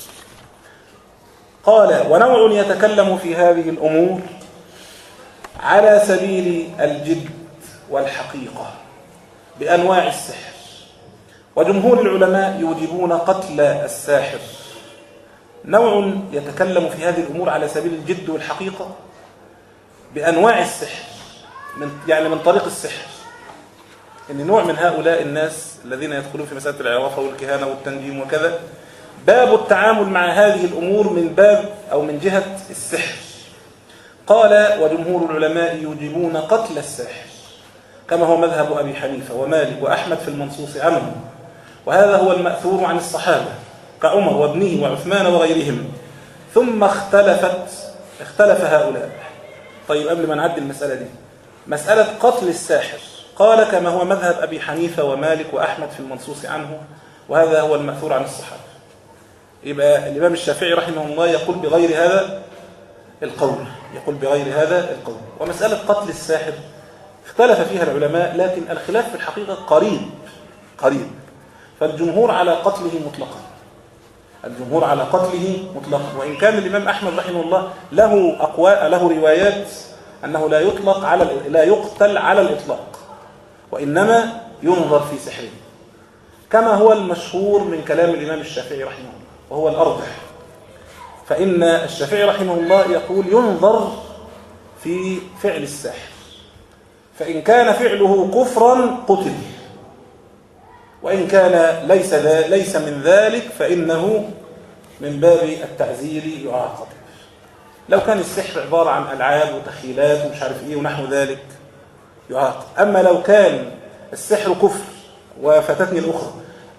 قال: ونوع يتكلم في هذه الأمور على سبيل الجد والحقيقة بأنواع السحر، وجمهور العلماء يوجبون قتل الساحر. نوع يتكلم في هذه الأمور على سبيل الجد والحقيقة بأنواع السحر، من يعني من طريق السحر. إن نوع من هؤلاء الناس الذين يدخلون في مسألة العرافة والكهانة والتنجيم وكذا، باب التعامل مع هذه الأمور من باب أو من جهة السحر. قال: وجمهور العلماء يوجبون قتل الساحر، كما هو مذهب أبي حنيفة ومالك وأحمد في المنصوص عنه، وهذا هو المأثور عن الصحابة كعمر وابنه وعثمان وغيرهم. ثم اختلفت اختلف هؤلاء. طيب قبل ما نعدي المسألة دي، مسألة قتل الساحر، قال: كما هو مذهب أبي حنيفة ومالك وأحمد في المنصوص عنه، وهذا هو المأثور عن الصحابة. يبقى الإمام الشافعي رحمه الله يقول بغير هذا القول يقول بغير هذا القول. ومسألة قتل الساحر اختلف فيها العلماء، لكن الخلاف في الحقيقة قريب قريب فالجمهور على قتله مطلقا الجمهور على قتله مطلقا وإن كان الإمام أحمد رحمه الله له أقوال له روايات أنه لا يطلق على لا يقتل على الإطلاق، وإنما ينظر في سحره، كما هو المشهور من كلام الإمام الشافعي رحمه الله، وهو الأرجح. فإن الشافعي رحمه الله يقول ينظر في فعل الساحر، فإن كان فعله كفرا قتل، وإن كان ليس ليس من ذلك فإنه من باب التعزير يعاقب. لو كان السحر عبارة عن ألعاب وتخيلات ومش عارف إيه ونحو ذلك يعاقب. أما لو كان السحر كفر، وفتتني الأخرى،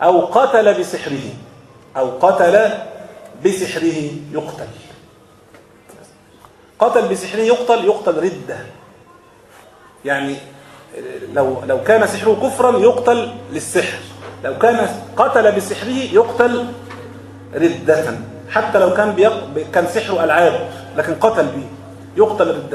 أو قتل بسحره أو قتل بسحره يقتل. قتل بسحره يقتل يقتل ردة، يعني لو لو كان سحره كفرا يقتل للسحر، لو كان قتل بسحره يقتل ردة، حتى لو كان بيق... كان سحره ألعاب لكن قتل به يقتل ردة.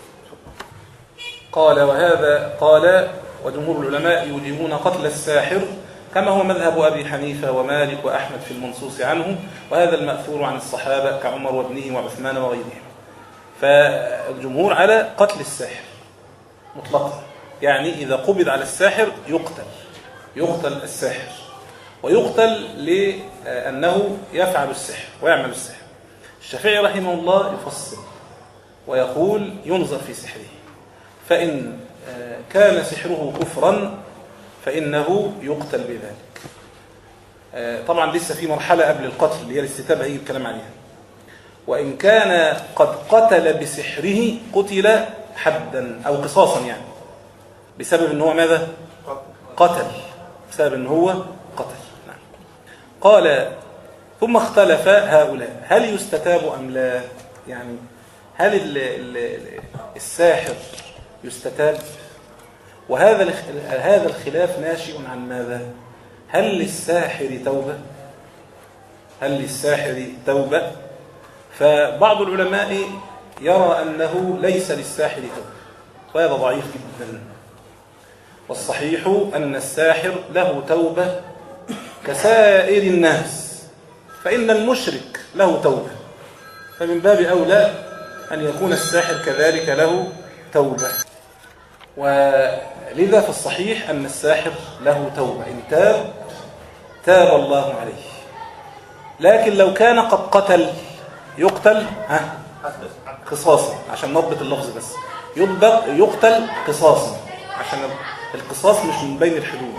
قال وهذا قال وجمهور العلماء يوجبون قتل الساحر كما هو مذهب أبي حنيفة ومالك وأحمد في المنصوص عنه، وهذا المأثور عن الصحابة كعمر وابنه وعثمان وغيرهم. فالجمهور على قتل الساحر مطلقا، يعني إذا قبض على الساحر يقتل يقتل الساحر، ويقتل لأنه يفعل السحر ويعمل السحر. الشافعي رحمه الله يفصل ويقول ينظر في سحره، فإن كان سحره كفرا فإنه يقتل بذلك. طبعا لسه في مرحلة قبل القتل اللي هي الاستتابة هي الكلام عليها. وإن كان قد قتل بسحره قتل حدا أو قصاصا، يعني بسبب أنه ماذا؟ قتل، بسبب أنه هو قتل. نعم. قال ثم اختلف هؤلاء هل يستتاب أم لا؟ يعني هل ال ال الساحر يستتاب؟ وهذا هذا الخلاف ناشئ عن ماذا؟ هل للساحر توبة؟ هل للساحر توبة؟ فبعض العلماء يرى أنه ليس للساحر توبة، وهذا ضعيف جدا. والصحيح أن الساحر له توبة كسائر الناس، فإن المشرك له توبة، فمن باب أولى أن يكون الساحر كذلك له توبة. ولذا في الصحيح أن الساحر له توبة، إن تاب تاب الله عليه. لكن لو كان قد قتل يقتل ها قصاصا، عشان نضبط اللفظ بس، يضبط يقتل قصاصا عشان القصاص مش من بين الحدود.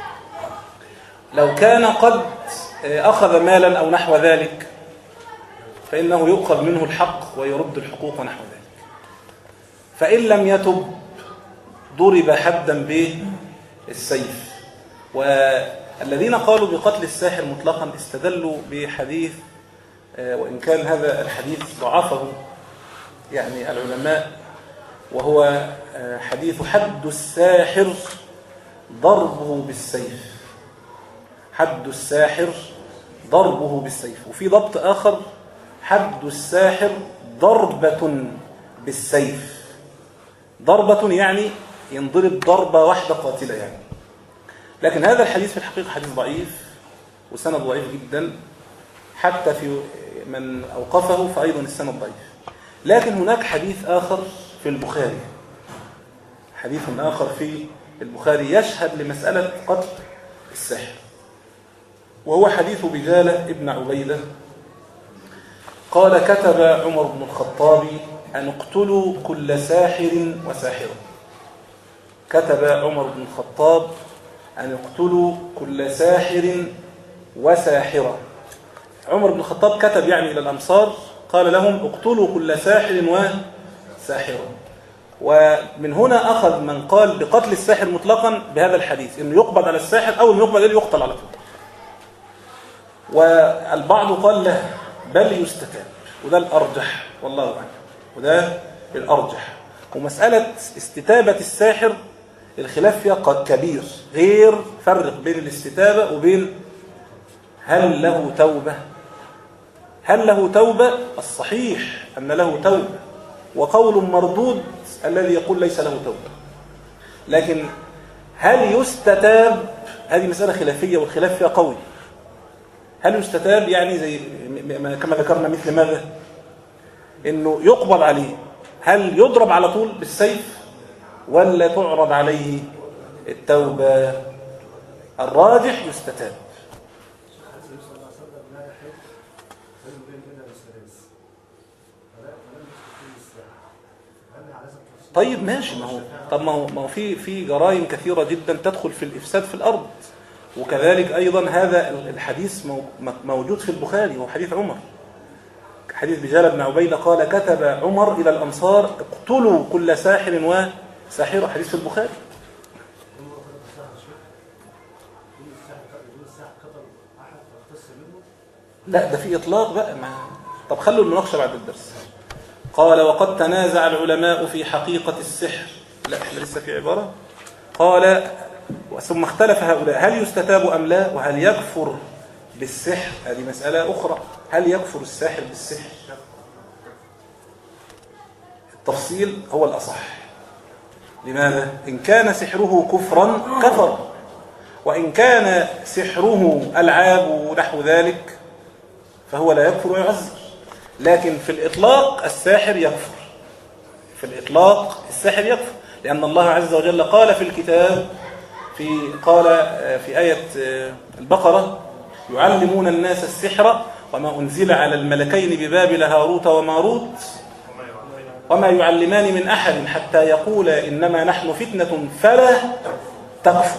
لو كان قد أخذ مالا أو نحو ذلك فإنه يؤخذ منه الحق ويرد الحقوق ونحو ذلك. فإن لم يتب ضرب حدا بالسيف. والذين قالوا بقتل الساحر مطلقا استدلوا بحديث، وإن كان هذا الحديث ضعفه يعني العلماء، وهو حديث حد الساحر ضربه بالسيف. حد الساحر ضربه بالسيف. وفي ضبط آخر حد الساحر ضربة بالسيف. ضربة يعني ينضرب ضربة واحدة قاتلة يعني. لكن هذا الحديث في الحقيقة حديث ضعيف وسند ضعيف جدا، حتى في من أوقفه فأيضا السند ضعيف. لكن هناك حديث آخر في البخاري، حديث آخر في البخاري يشهد لمسألة قتل الساحر، وهو حديث بجالة ابن عبيدة قال كتب عمر بن الخطاب أن اقتلوا كل ساحر وساحرة. كتب عمر بن الخطاب أن اقتلوا كل ساحر وساحرة. عمر بن الخطاب كتب يعني إلى الأمصار قال لهم اقتلوا كل ساحر وساحرة. ومن هنا أخذ من قال بقتل الساحر مطلقا بهذا الحديث، إنه يقبض على الساحر أو إنه يقبض عليه يقتل على طول. والبعض قال له بل يستتاب، وده الأرجح والله أعلم، وده الأرجح. ومسألة استتابة الساحر الخلاف فيها كبير، غير فرق بين الاستتابة وبين هل له توبة. هل له توبة؟ الصحيح أن له توبة، وقول مردود الذي يقول ليس له توبة. لكن هل يستتاب؟ هذه مسألة خلافية والخلاف فيها قوي. هل يستتاب يعني زي كما ذكرنا مثل ماذا؟ إنه يقبض عليه، هل يضرب على طول بالسيف ولا تعرض عليه التوبة؟ الراجح يستتاب. طيب ماشي، ما هو طب ما هو ما هو في في جرائم كثيرة جدا تدخل في الإفساد في الأرض، وكذلك أيضا هذا الحديث موجود في البخاري، هو حديث عمر، حديث بجالة بن عبيدة قال كتب عمر إلى الأمصار اقتلوا كل ساحر وساحرة، حديث في البخاري. لا ده في إطلاق بقى ما. طب خلوا المناقشة بعد الدرس. قال وقد تنازع العلماء في حقيقة السحر. لا احنا لسه في عبارة. قال ثم اختلف هؤلاء هل يستتاب أم لا، وهل يكفر بالسحر. هذه مسألة أخرى. هل يكفر الساحر بالسحر؟ التفصيل هو الأصح. لماذا؟ إن كان سحره كفرا كفر، وإن كان سحره ألعاب ونحو ذلك فهو لا يكفر ويعذر. لكن في الإطلاق الساحر يكفر. في الإطلاق الساحر يكفر، لأن الله عز وجل قال في الكتاب في قال في آية البقرة يعلمون الناس السحر وما أنزل على الملكين ببابل هاروت وماروت وما يعلمان من أحد حتى يقولا إنما نحن فتنة فلا تكفر.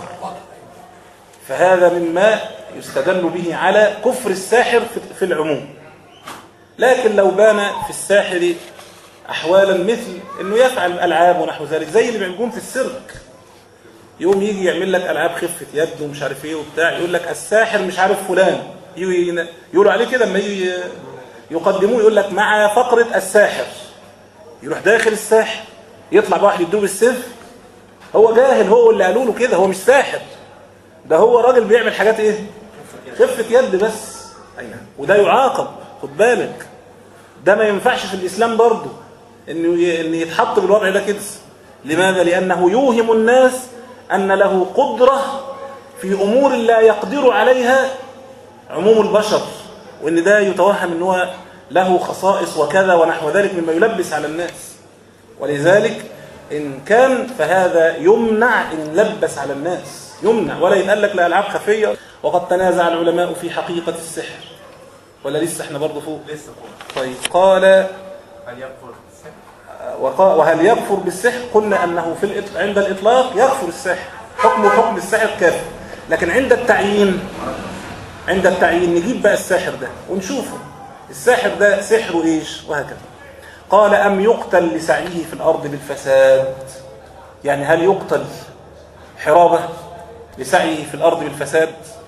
فهذا مما يستدل به على كفر الساحر في العموم. لكن لو بان في الساحر أحوالا مثل أنه يفعل ألعاب ونحو ذلك زي اللي بيعملون في السيرك، يوم يجي يعمل لك ألعاب خفة يد ومش عارف ايه وبتاع، يقول لك الساحر مش عارف فلان، يقولوا عليه كده لما يقدموه يقول لك مع فقرة الساحر، يروح داخل الساحر يطلع بواحد يدوب السيف. هو جاهل، هو اللي قالوا له كده، هو مش ساحر، ده هو راجل بيعمل حاجات ايه خفة يد بس. أيوة. وده يعاقب، خد بالك، ده ما ينفعش في الإسلام برضه انه ان يتحط بالوضع ده كده. لماذا؟ لأنه يوهم الناس أن له قدرة في أمور لا يقدر عليها عموم البشر، وأن ده يتوهم أنه له خصائص وكذا ونحو ذلك مما يلبس على الناس. ولذلك إن كان فهذا يمنع، إن لبس على الناس يمنع، ولا يتقال لك لا ألعاب خفية. وقد تنازع العلماء في حقيقة السحر. ولا لسه احنا برضه فوق؟ لسه فوق. طيب قال هل يكفر بالسحر؟ وهل يكفر بالسحر؟ قلنا أنه في الإطلاق عند الإطلاق يكفر السحر، حكم حكم السحر كافر. لكن عند التعيين عند التعيين نجيب بقى الساحر ده ونشوفه الساحر ده سحره إيش وهكذا. قال أم يقتل لسعيه في الأرض بالفساد، يعني هل يقتل حرابة لسعيه في الأرض بالفساد؟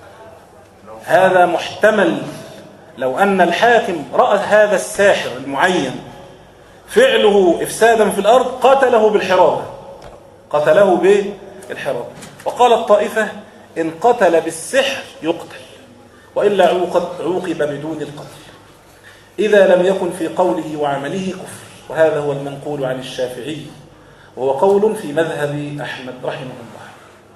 هذا محتمل لو أن الحاكم رأى هذا الساحر المعين فعله إفسادا في الأرض قتله بالحرابة، قتله بالحرابة. وقال الطائفة إن قتل بالسحر يقتل، وإلا عوقب بدون القتل إذا لم يكن في قوله وعمله كفر. وهذا هو المنقول عن الشافعي، وهو قول في مذهب أحمد رحمه الله.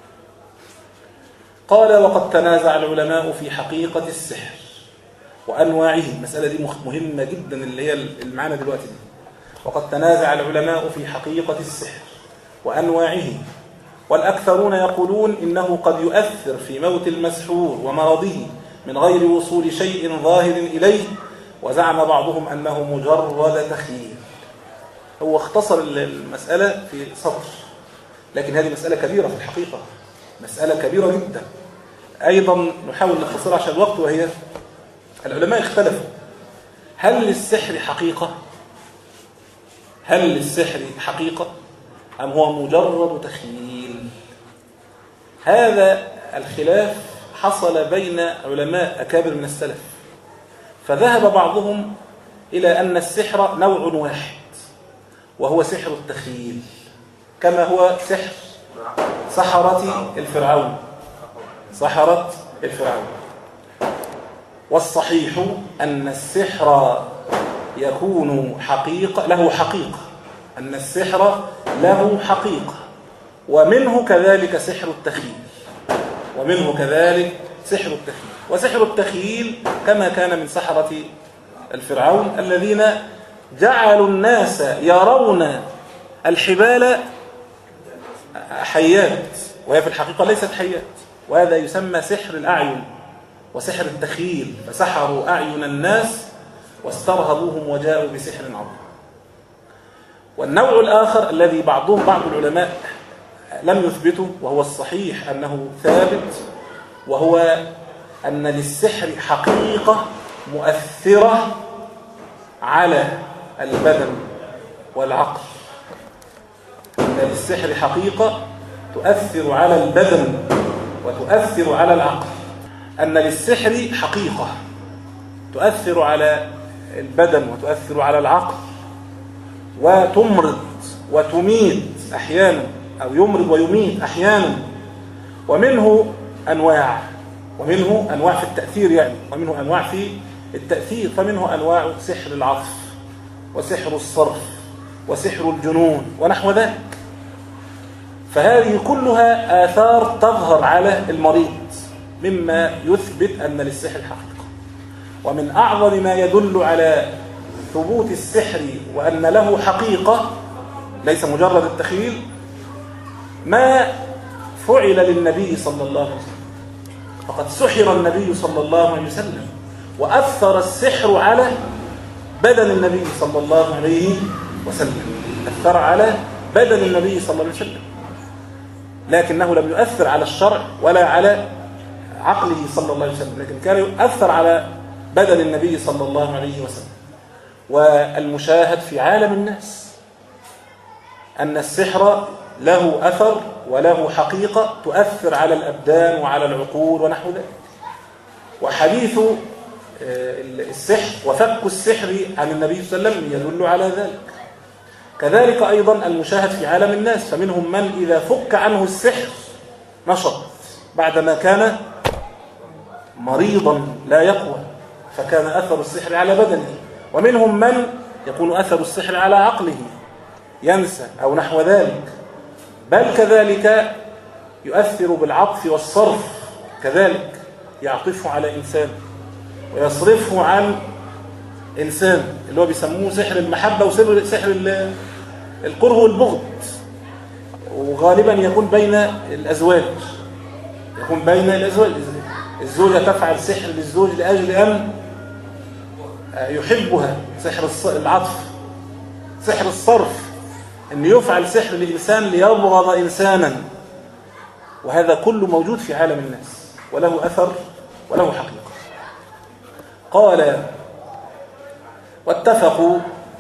قال وقد تنازع العلماء في حقيقة السحر وأنواعه. المسألة دي مهمة جدا اللي هي المعنى دلوقتي دي. وقد تنازع العلماء في حقيقة السحر وأنواعه، والأكثرون يقولون إنه قد يؤثر في موت المسحور ومرضه من غير وصول شيء ظاهر إليه، وزعم بعضهم أنه مجرد تخيل. هو اختصر المسألة في سطر، لكن هذه مسألة كبيرة في الحقيقة، مسألة كبيرة جدا. أيضا نحاول نختصرها عشان الوقت. وهي العلماء اختلفوا هل للسحر حقيقة؟ هل للسحر حقيقة أم هو مجرد تخيل؟ هذا الخلاف حصل بين علماء أكابر من السلف، فذهب بعضهم إلى أن السحر نوع واحد وهو سحر التخيل، كما هو سحر سحرة الفرعون سحرة الفرعون. والصحيح أن السحر يكون حقيقة له حقيقة أن السحر له حقيقة، ومنه كذلك سحر التخيل ومنه كذلك سحر التخيل. وسحر التخيل كما كان من سحرة الفرعون الذين جعلوا الناس يرون الحبال حيات وهي في الحقيقة ليست حيات، وهذا يسمى سحر الأعين وسحر التخيل. فسحروا أعين الناس واسترهبوهم وجاءوا بسحر عظيم. والنوع الآخر الذي بعضهم بعض العلماء لم يثبته وهو الصحيح أنه ثابت، وهو أن للسحر حقيقة مؤثرة على البدن والعقل. أن للسحر حقيقة تؤثر على البدن وتؤثر على العقل، أن للسحر حقيقة تؤثر على البدن وتؤثر على العقل وتمرض وتميت أحيانا، أو يمرض ويميت أحيانا، ومنه أنواع ومنه أنواع في التأثير يعني ومنه أنواع في التأثير فمنه أنواع سحر العطف وسحر الصرف وسحر الجنون ونحو ذلك. فهذه كلها آثار تظهر على المريض مما يثبت أن للسحر حقيقة. ومن أعظم ما يدل على ثبوت السحر وأن له حقيقة ليس مجرد التخيل ما فعل للنبي صلى الله عليه وسلم. فقد سحر النبي صلى الله عليه وسلم وأثر السحر على بدن النبي صلى الله عليه وسلم، أثر على بدن النبي صلى الله عليه وسلم، لكنه لم يؤثر على الشرع ولا على عقله صلى الله عليه وسلم، لكن كان يؤثر على بدن النبي صلى الله عليه وسلم. والمشاهد في عالم الناس أن السحر له أثر وله حقيقة تؤثر على الأبدان وعلى العقول ونحو ذلك. وحديث السحر وفك السحر عن النبي صلى الله عليه وسلم يدل على ذلك. كذلك أيضا المشاهد في عالم الناس، فمنهم من إذا فك عنه السحر نشط بعدما كان مريضا لا يقوى، فكان أثر السحر على بدنه، ومنهم من يكون أثر السحر على عقله ينسى أو نحو ذلك، بل كذلك يؤثر بالعطف والصرف، كذلك يعطفه على إنسان ويصرفه عن إنسان، اللي هو بيسموه سحر المحبة وسحر سحر الكره والبغض، وغالبا يكون بين الأزواج يكون بين الأزواج الزوجة تفعل سحر للزوج لأجل أن يحبها، سحر العطف، سحر الصرف، أن يفعل سحر لإنسان ليبغض إنسانا، وهذا كله موجود في عالم الناس وله أثر وله حقيقة. قال واتفقوا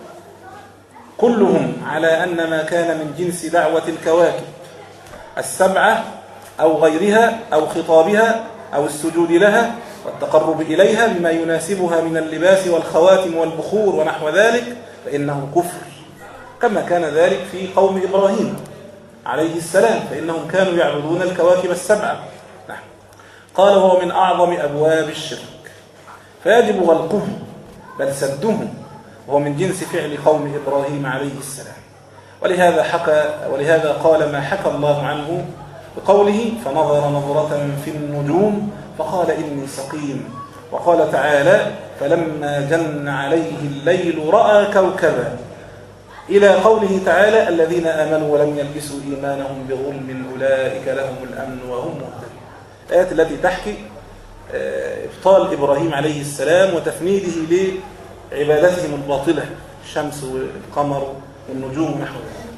كلهم على أن ما كان من جنس دعوة الكواكب السبعة أو غيرها أو خطابها أو السجود لها والتقرب إليها بما يناسبها من اللباس والخواتم والبخور ونحو ذلك فإنه كفر، كما كان ذلك في قوم إبراهيم عليه السلام، فإنهم كانوا يعبدون الكواكب السبعة. نعم. قال وهو من أعظم أبواب الشرك فيجب غلقه بل سده، وهو من جنس فعل قوم إبراهيم عليه السلام. ولهذا حكى ولهذا قال ما حكى الله عنه بقوله فنظر نظرة في النجوم فقال إني سقيم. وقال تعالى فلما جن عليه الليل رأى كوكبا، إلى قوله تعالى الذين آمنوا ولم يلبسوا إيمانهم بظلم أولئك لهم الأمن وهم مهتدون. الآيات التي تحكي إبطال إبراهيم عليه السلام وتفنيده لعبادتهم الباطلة، الشمس والقمر والنجوم ونحو ذلك.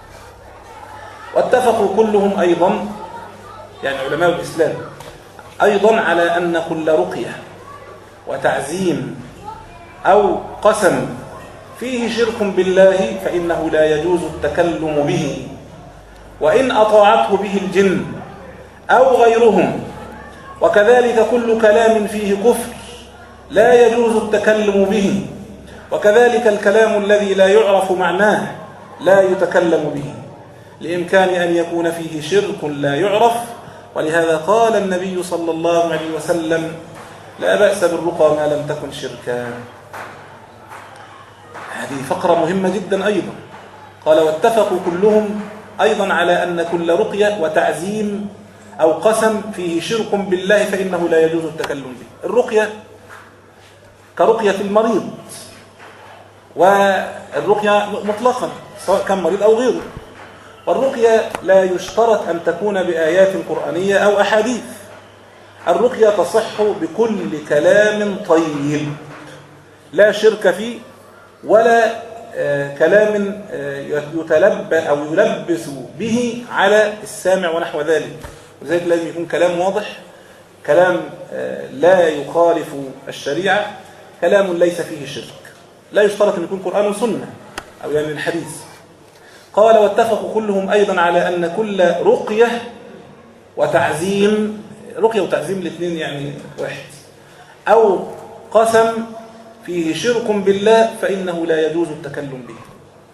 واتفقوا كلهم أيضا يعني علماء الإسلام أيضا على أن كل رقية وتعزيم أو قسم فيه شرك بالله فإنه لا يجوز التكلم به، وإن أطاعته به الجن أو غيرهم. وكذلك كل كلام فيه كفر لا يجوز التكلم به، وكذلك الكلام الذي لا يعرف معناه لا يتكلم به، لإمكان أن يكون فيه شرك لا يعرف. ولهذا قال النبي صلى الله عليه وسلم لا بأس بالرقى ما لم تكن شركا. هذه فقرة مهمة جدا أيضا. قال واتفقوا كلهم أيضا على أن كل رقية وتعزيم أو قسم فيه شرك بالله فإنه لا يجوز التكلم به. الرقية كرقية المريض، والرقية مطلقا سواء كان مريض أو غيره. والرقية لا يشترط أن تكون بآيات قرآنية أو أحاديث. الرقية تصح بكل كلام طيب لا شرك فيه ولا كلام يتلبى أو يلبس به على السامع ونحو ذلك. وذلك لازم يكون كلام واضح، كلام لا يخالف الشريعة، كلام ليس فيه شرك. لا يشترط أن يكون قرآن وسنة أو يعني الحديث. قال واتفقوا كلهم أيضا على أن كل رقية وتعزيم، رقية وتعزيم الاثنين يعني واحد، أو قسم فيه شرك بالله فإنه لا يجوز التكلم به.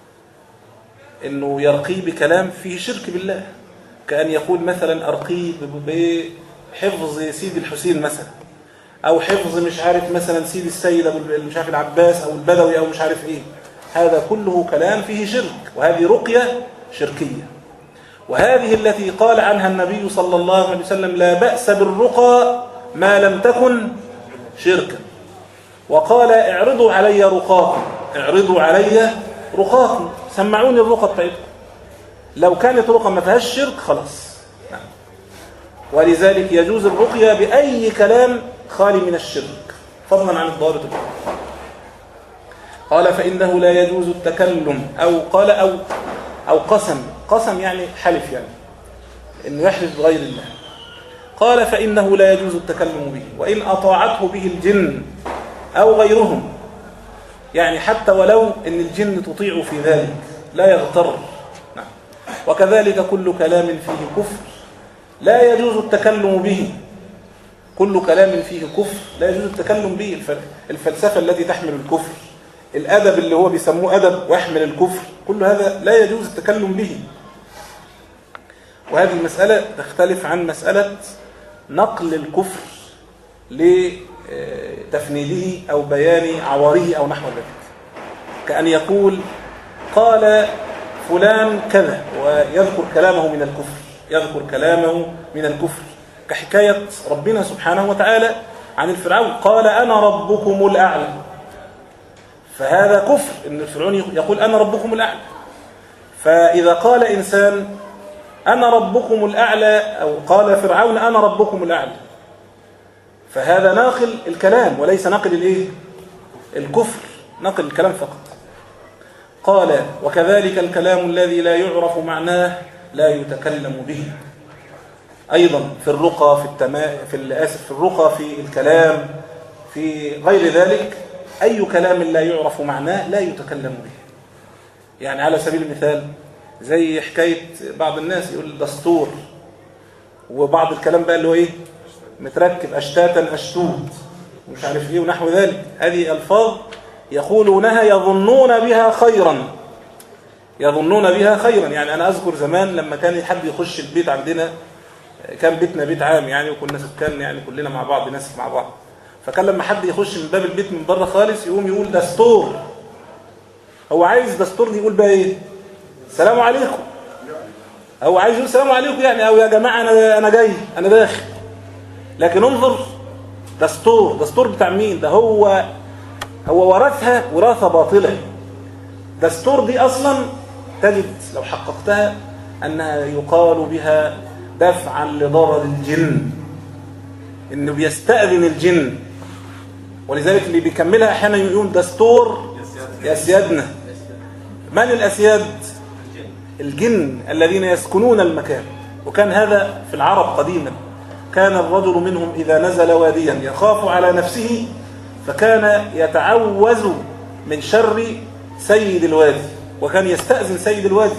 إنه يرقي بكلام فيه شرك بالله، كأن يقول مثلا أرقي بحفظ سيد الحسين مثلا، أو حفظ مش عارف مثلا سيد السيد مش عارف العباس أو البدوي أو مش عارف إيه. هذا كله كلام فيه شرك، وهذه رقية شركية. وهذه التي قال عنها النبي صلى الله عليه وسلم لا بأس بالرقى ما لم تكن شركا، وقال اعرضوا علي رقاكم، اعرضوا علي رقاكم، سمعوني الرقى بتاعتكم. لو كانت رقى ما فيهاش شرك خلاص. نعم. ولذلك يجوز الرقية بأي كلام خالي من الشرك فضلا عن الضابط الأخرى. قال فإنه لا يجوز التكلم، أو قال أو أو قسم، قسم يعني حلف، يعني إنه يحلف بغير الله. قال فإنه لا يجوز التكلم به وإن أطاعته به الجن أو غيرهم، يعني حتى ولو إن الجن تطيع في ذلك لا يغتر. نعم. وكذلك كل كلام فيه كفر لا يجوز التكلم به، كل كلام فيه كفر لا يجوز التكلم به. الفلسفة التي تحمل الكفر، الأدب اللي هو بيسموه أدب ويحمل الكفر، كل هذا لا يجوز التكلم به. وهذه المسألة تختلف عن مسألة نقل الكفر لتفنيده أو بيان عواره أو نحو ذلك، كأن يقول قال فلان كذا ويذكر كلامه من الكفر، يذكر كلامه من الكفر، كحكاية ربنا سبحانه وتعالى عن الفرعون قال أنا ربكم الأعلى. فهذا كفر إن الفرعون يقول أنا ربكم الأعلى. فإذا قال إنسان أنا ربكم الأعلى أو قال فرعون أنا ربكم الأعلى، فهذا ناقل الكلام وليس ناقل الإيه؟ الكفر، ناقل الكلام فقط. قال وكذلك الكلام الذي لا يعرف معناه لا يتكلم به. أيضا في الرقى في التما... في الأسف في الرقى في الكلام في غير ذلك، أي كلام لا يعرف معناه لا يتكلم به. يعني على سبيل المثال زي حكاية بعض الناس يقول دستور، وبعض الكلام بقى اللي هو إيه متركب أشتاتا أشتوت ومش عارف إيه ونحو ذلك. هذه ألفاظ يقولونها يظنون بها خيرا، يظنون بها خيرا. يعني أنا أذكر زمان لما كان حد يخش البيت عندنا، كان بيتنا بيت عام يعني، وكنا سكان يعني كلنا مع بعض ناس مع بعض، فكان لما حد يخش من باب البيت من بره خالص يقوم يقول دستور. هو عايز دستور دي يقول بقى ايه؟ السلام عليكم. هو عايز يقول السلام عليكم يعني، او يا جماعه انا انا جاي انا داخل. لكن انظر دستور، دستور بتاع مين ده؟ هو هو ورثها وراثه باطله. دستور دي اصلا تجد لو حققتها انها يقال بها دفعا لضرر الجن، انه بيستأذن الجن. ولذلك اللي بيكملها احيانا يقول دستور يسيادنا. من الاسياد؟ الجن الذين يسكنون المكان. وكان هذا في العرب قديما، كان الرجل منهم اذا نزل واديا يخاف على نفسه فكان يتعوذ من شر سيد الوادي، وكان يستأذن سيد الوادي،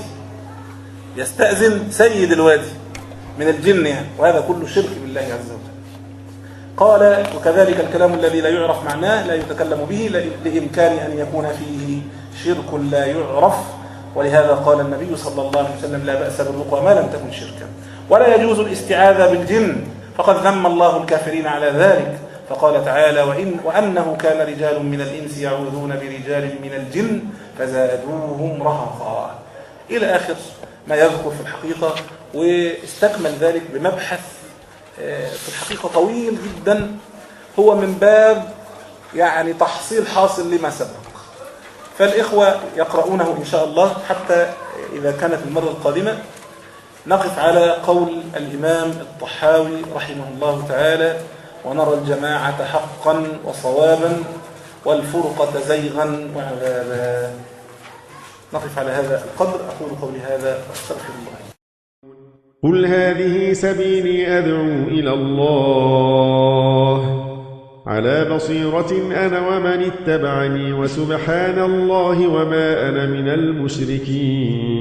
يستأذن سيد الوادي من الجن يعني. وهذا كله شرك بالله عز وجل. قال وكذلك الكلام الذي لا يعرف معناه لا يتكلم به لإمكان أن يكون فيه شرك لا يعرف. ولهذا قال النبي صلى الله عليه وسلم لا بأس بالرقى ما لم تكن شركا. ولا يجوز الاستعاذة بالجن فقد ذم الله الكافرين على ذلك، فقال تعالى وإن وأنه كان رجال من الإنس يعوذون برجال من الجن فزادوهم رهقا إلى آخر ما يذكر في الحقيقة. واستكمل ذلك بمبحث في الحقيقة طويل جدا، هو من باب يعني تحصيل حاصل لما سبق. فالإخوة يقرؤونه إن شاء الله، حتى إذا كانت المرة القادمة نقف على قول الإمام الطحاوي رحمه الله تعالى ونرى الجماعة حقا وصوابا والفرقة زيغا وعذابا. نقف على هذا القدر. أقول قولي هذا واستغفر الله. قل هذه سبيلي أدعو إلى الله على بصيرة أنا ومن اتبعني وسبحان الله وما أنا من المشركين.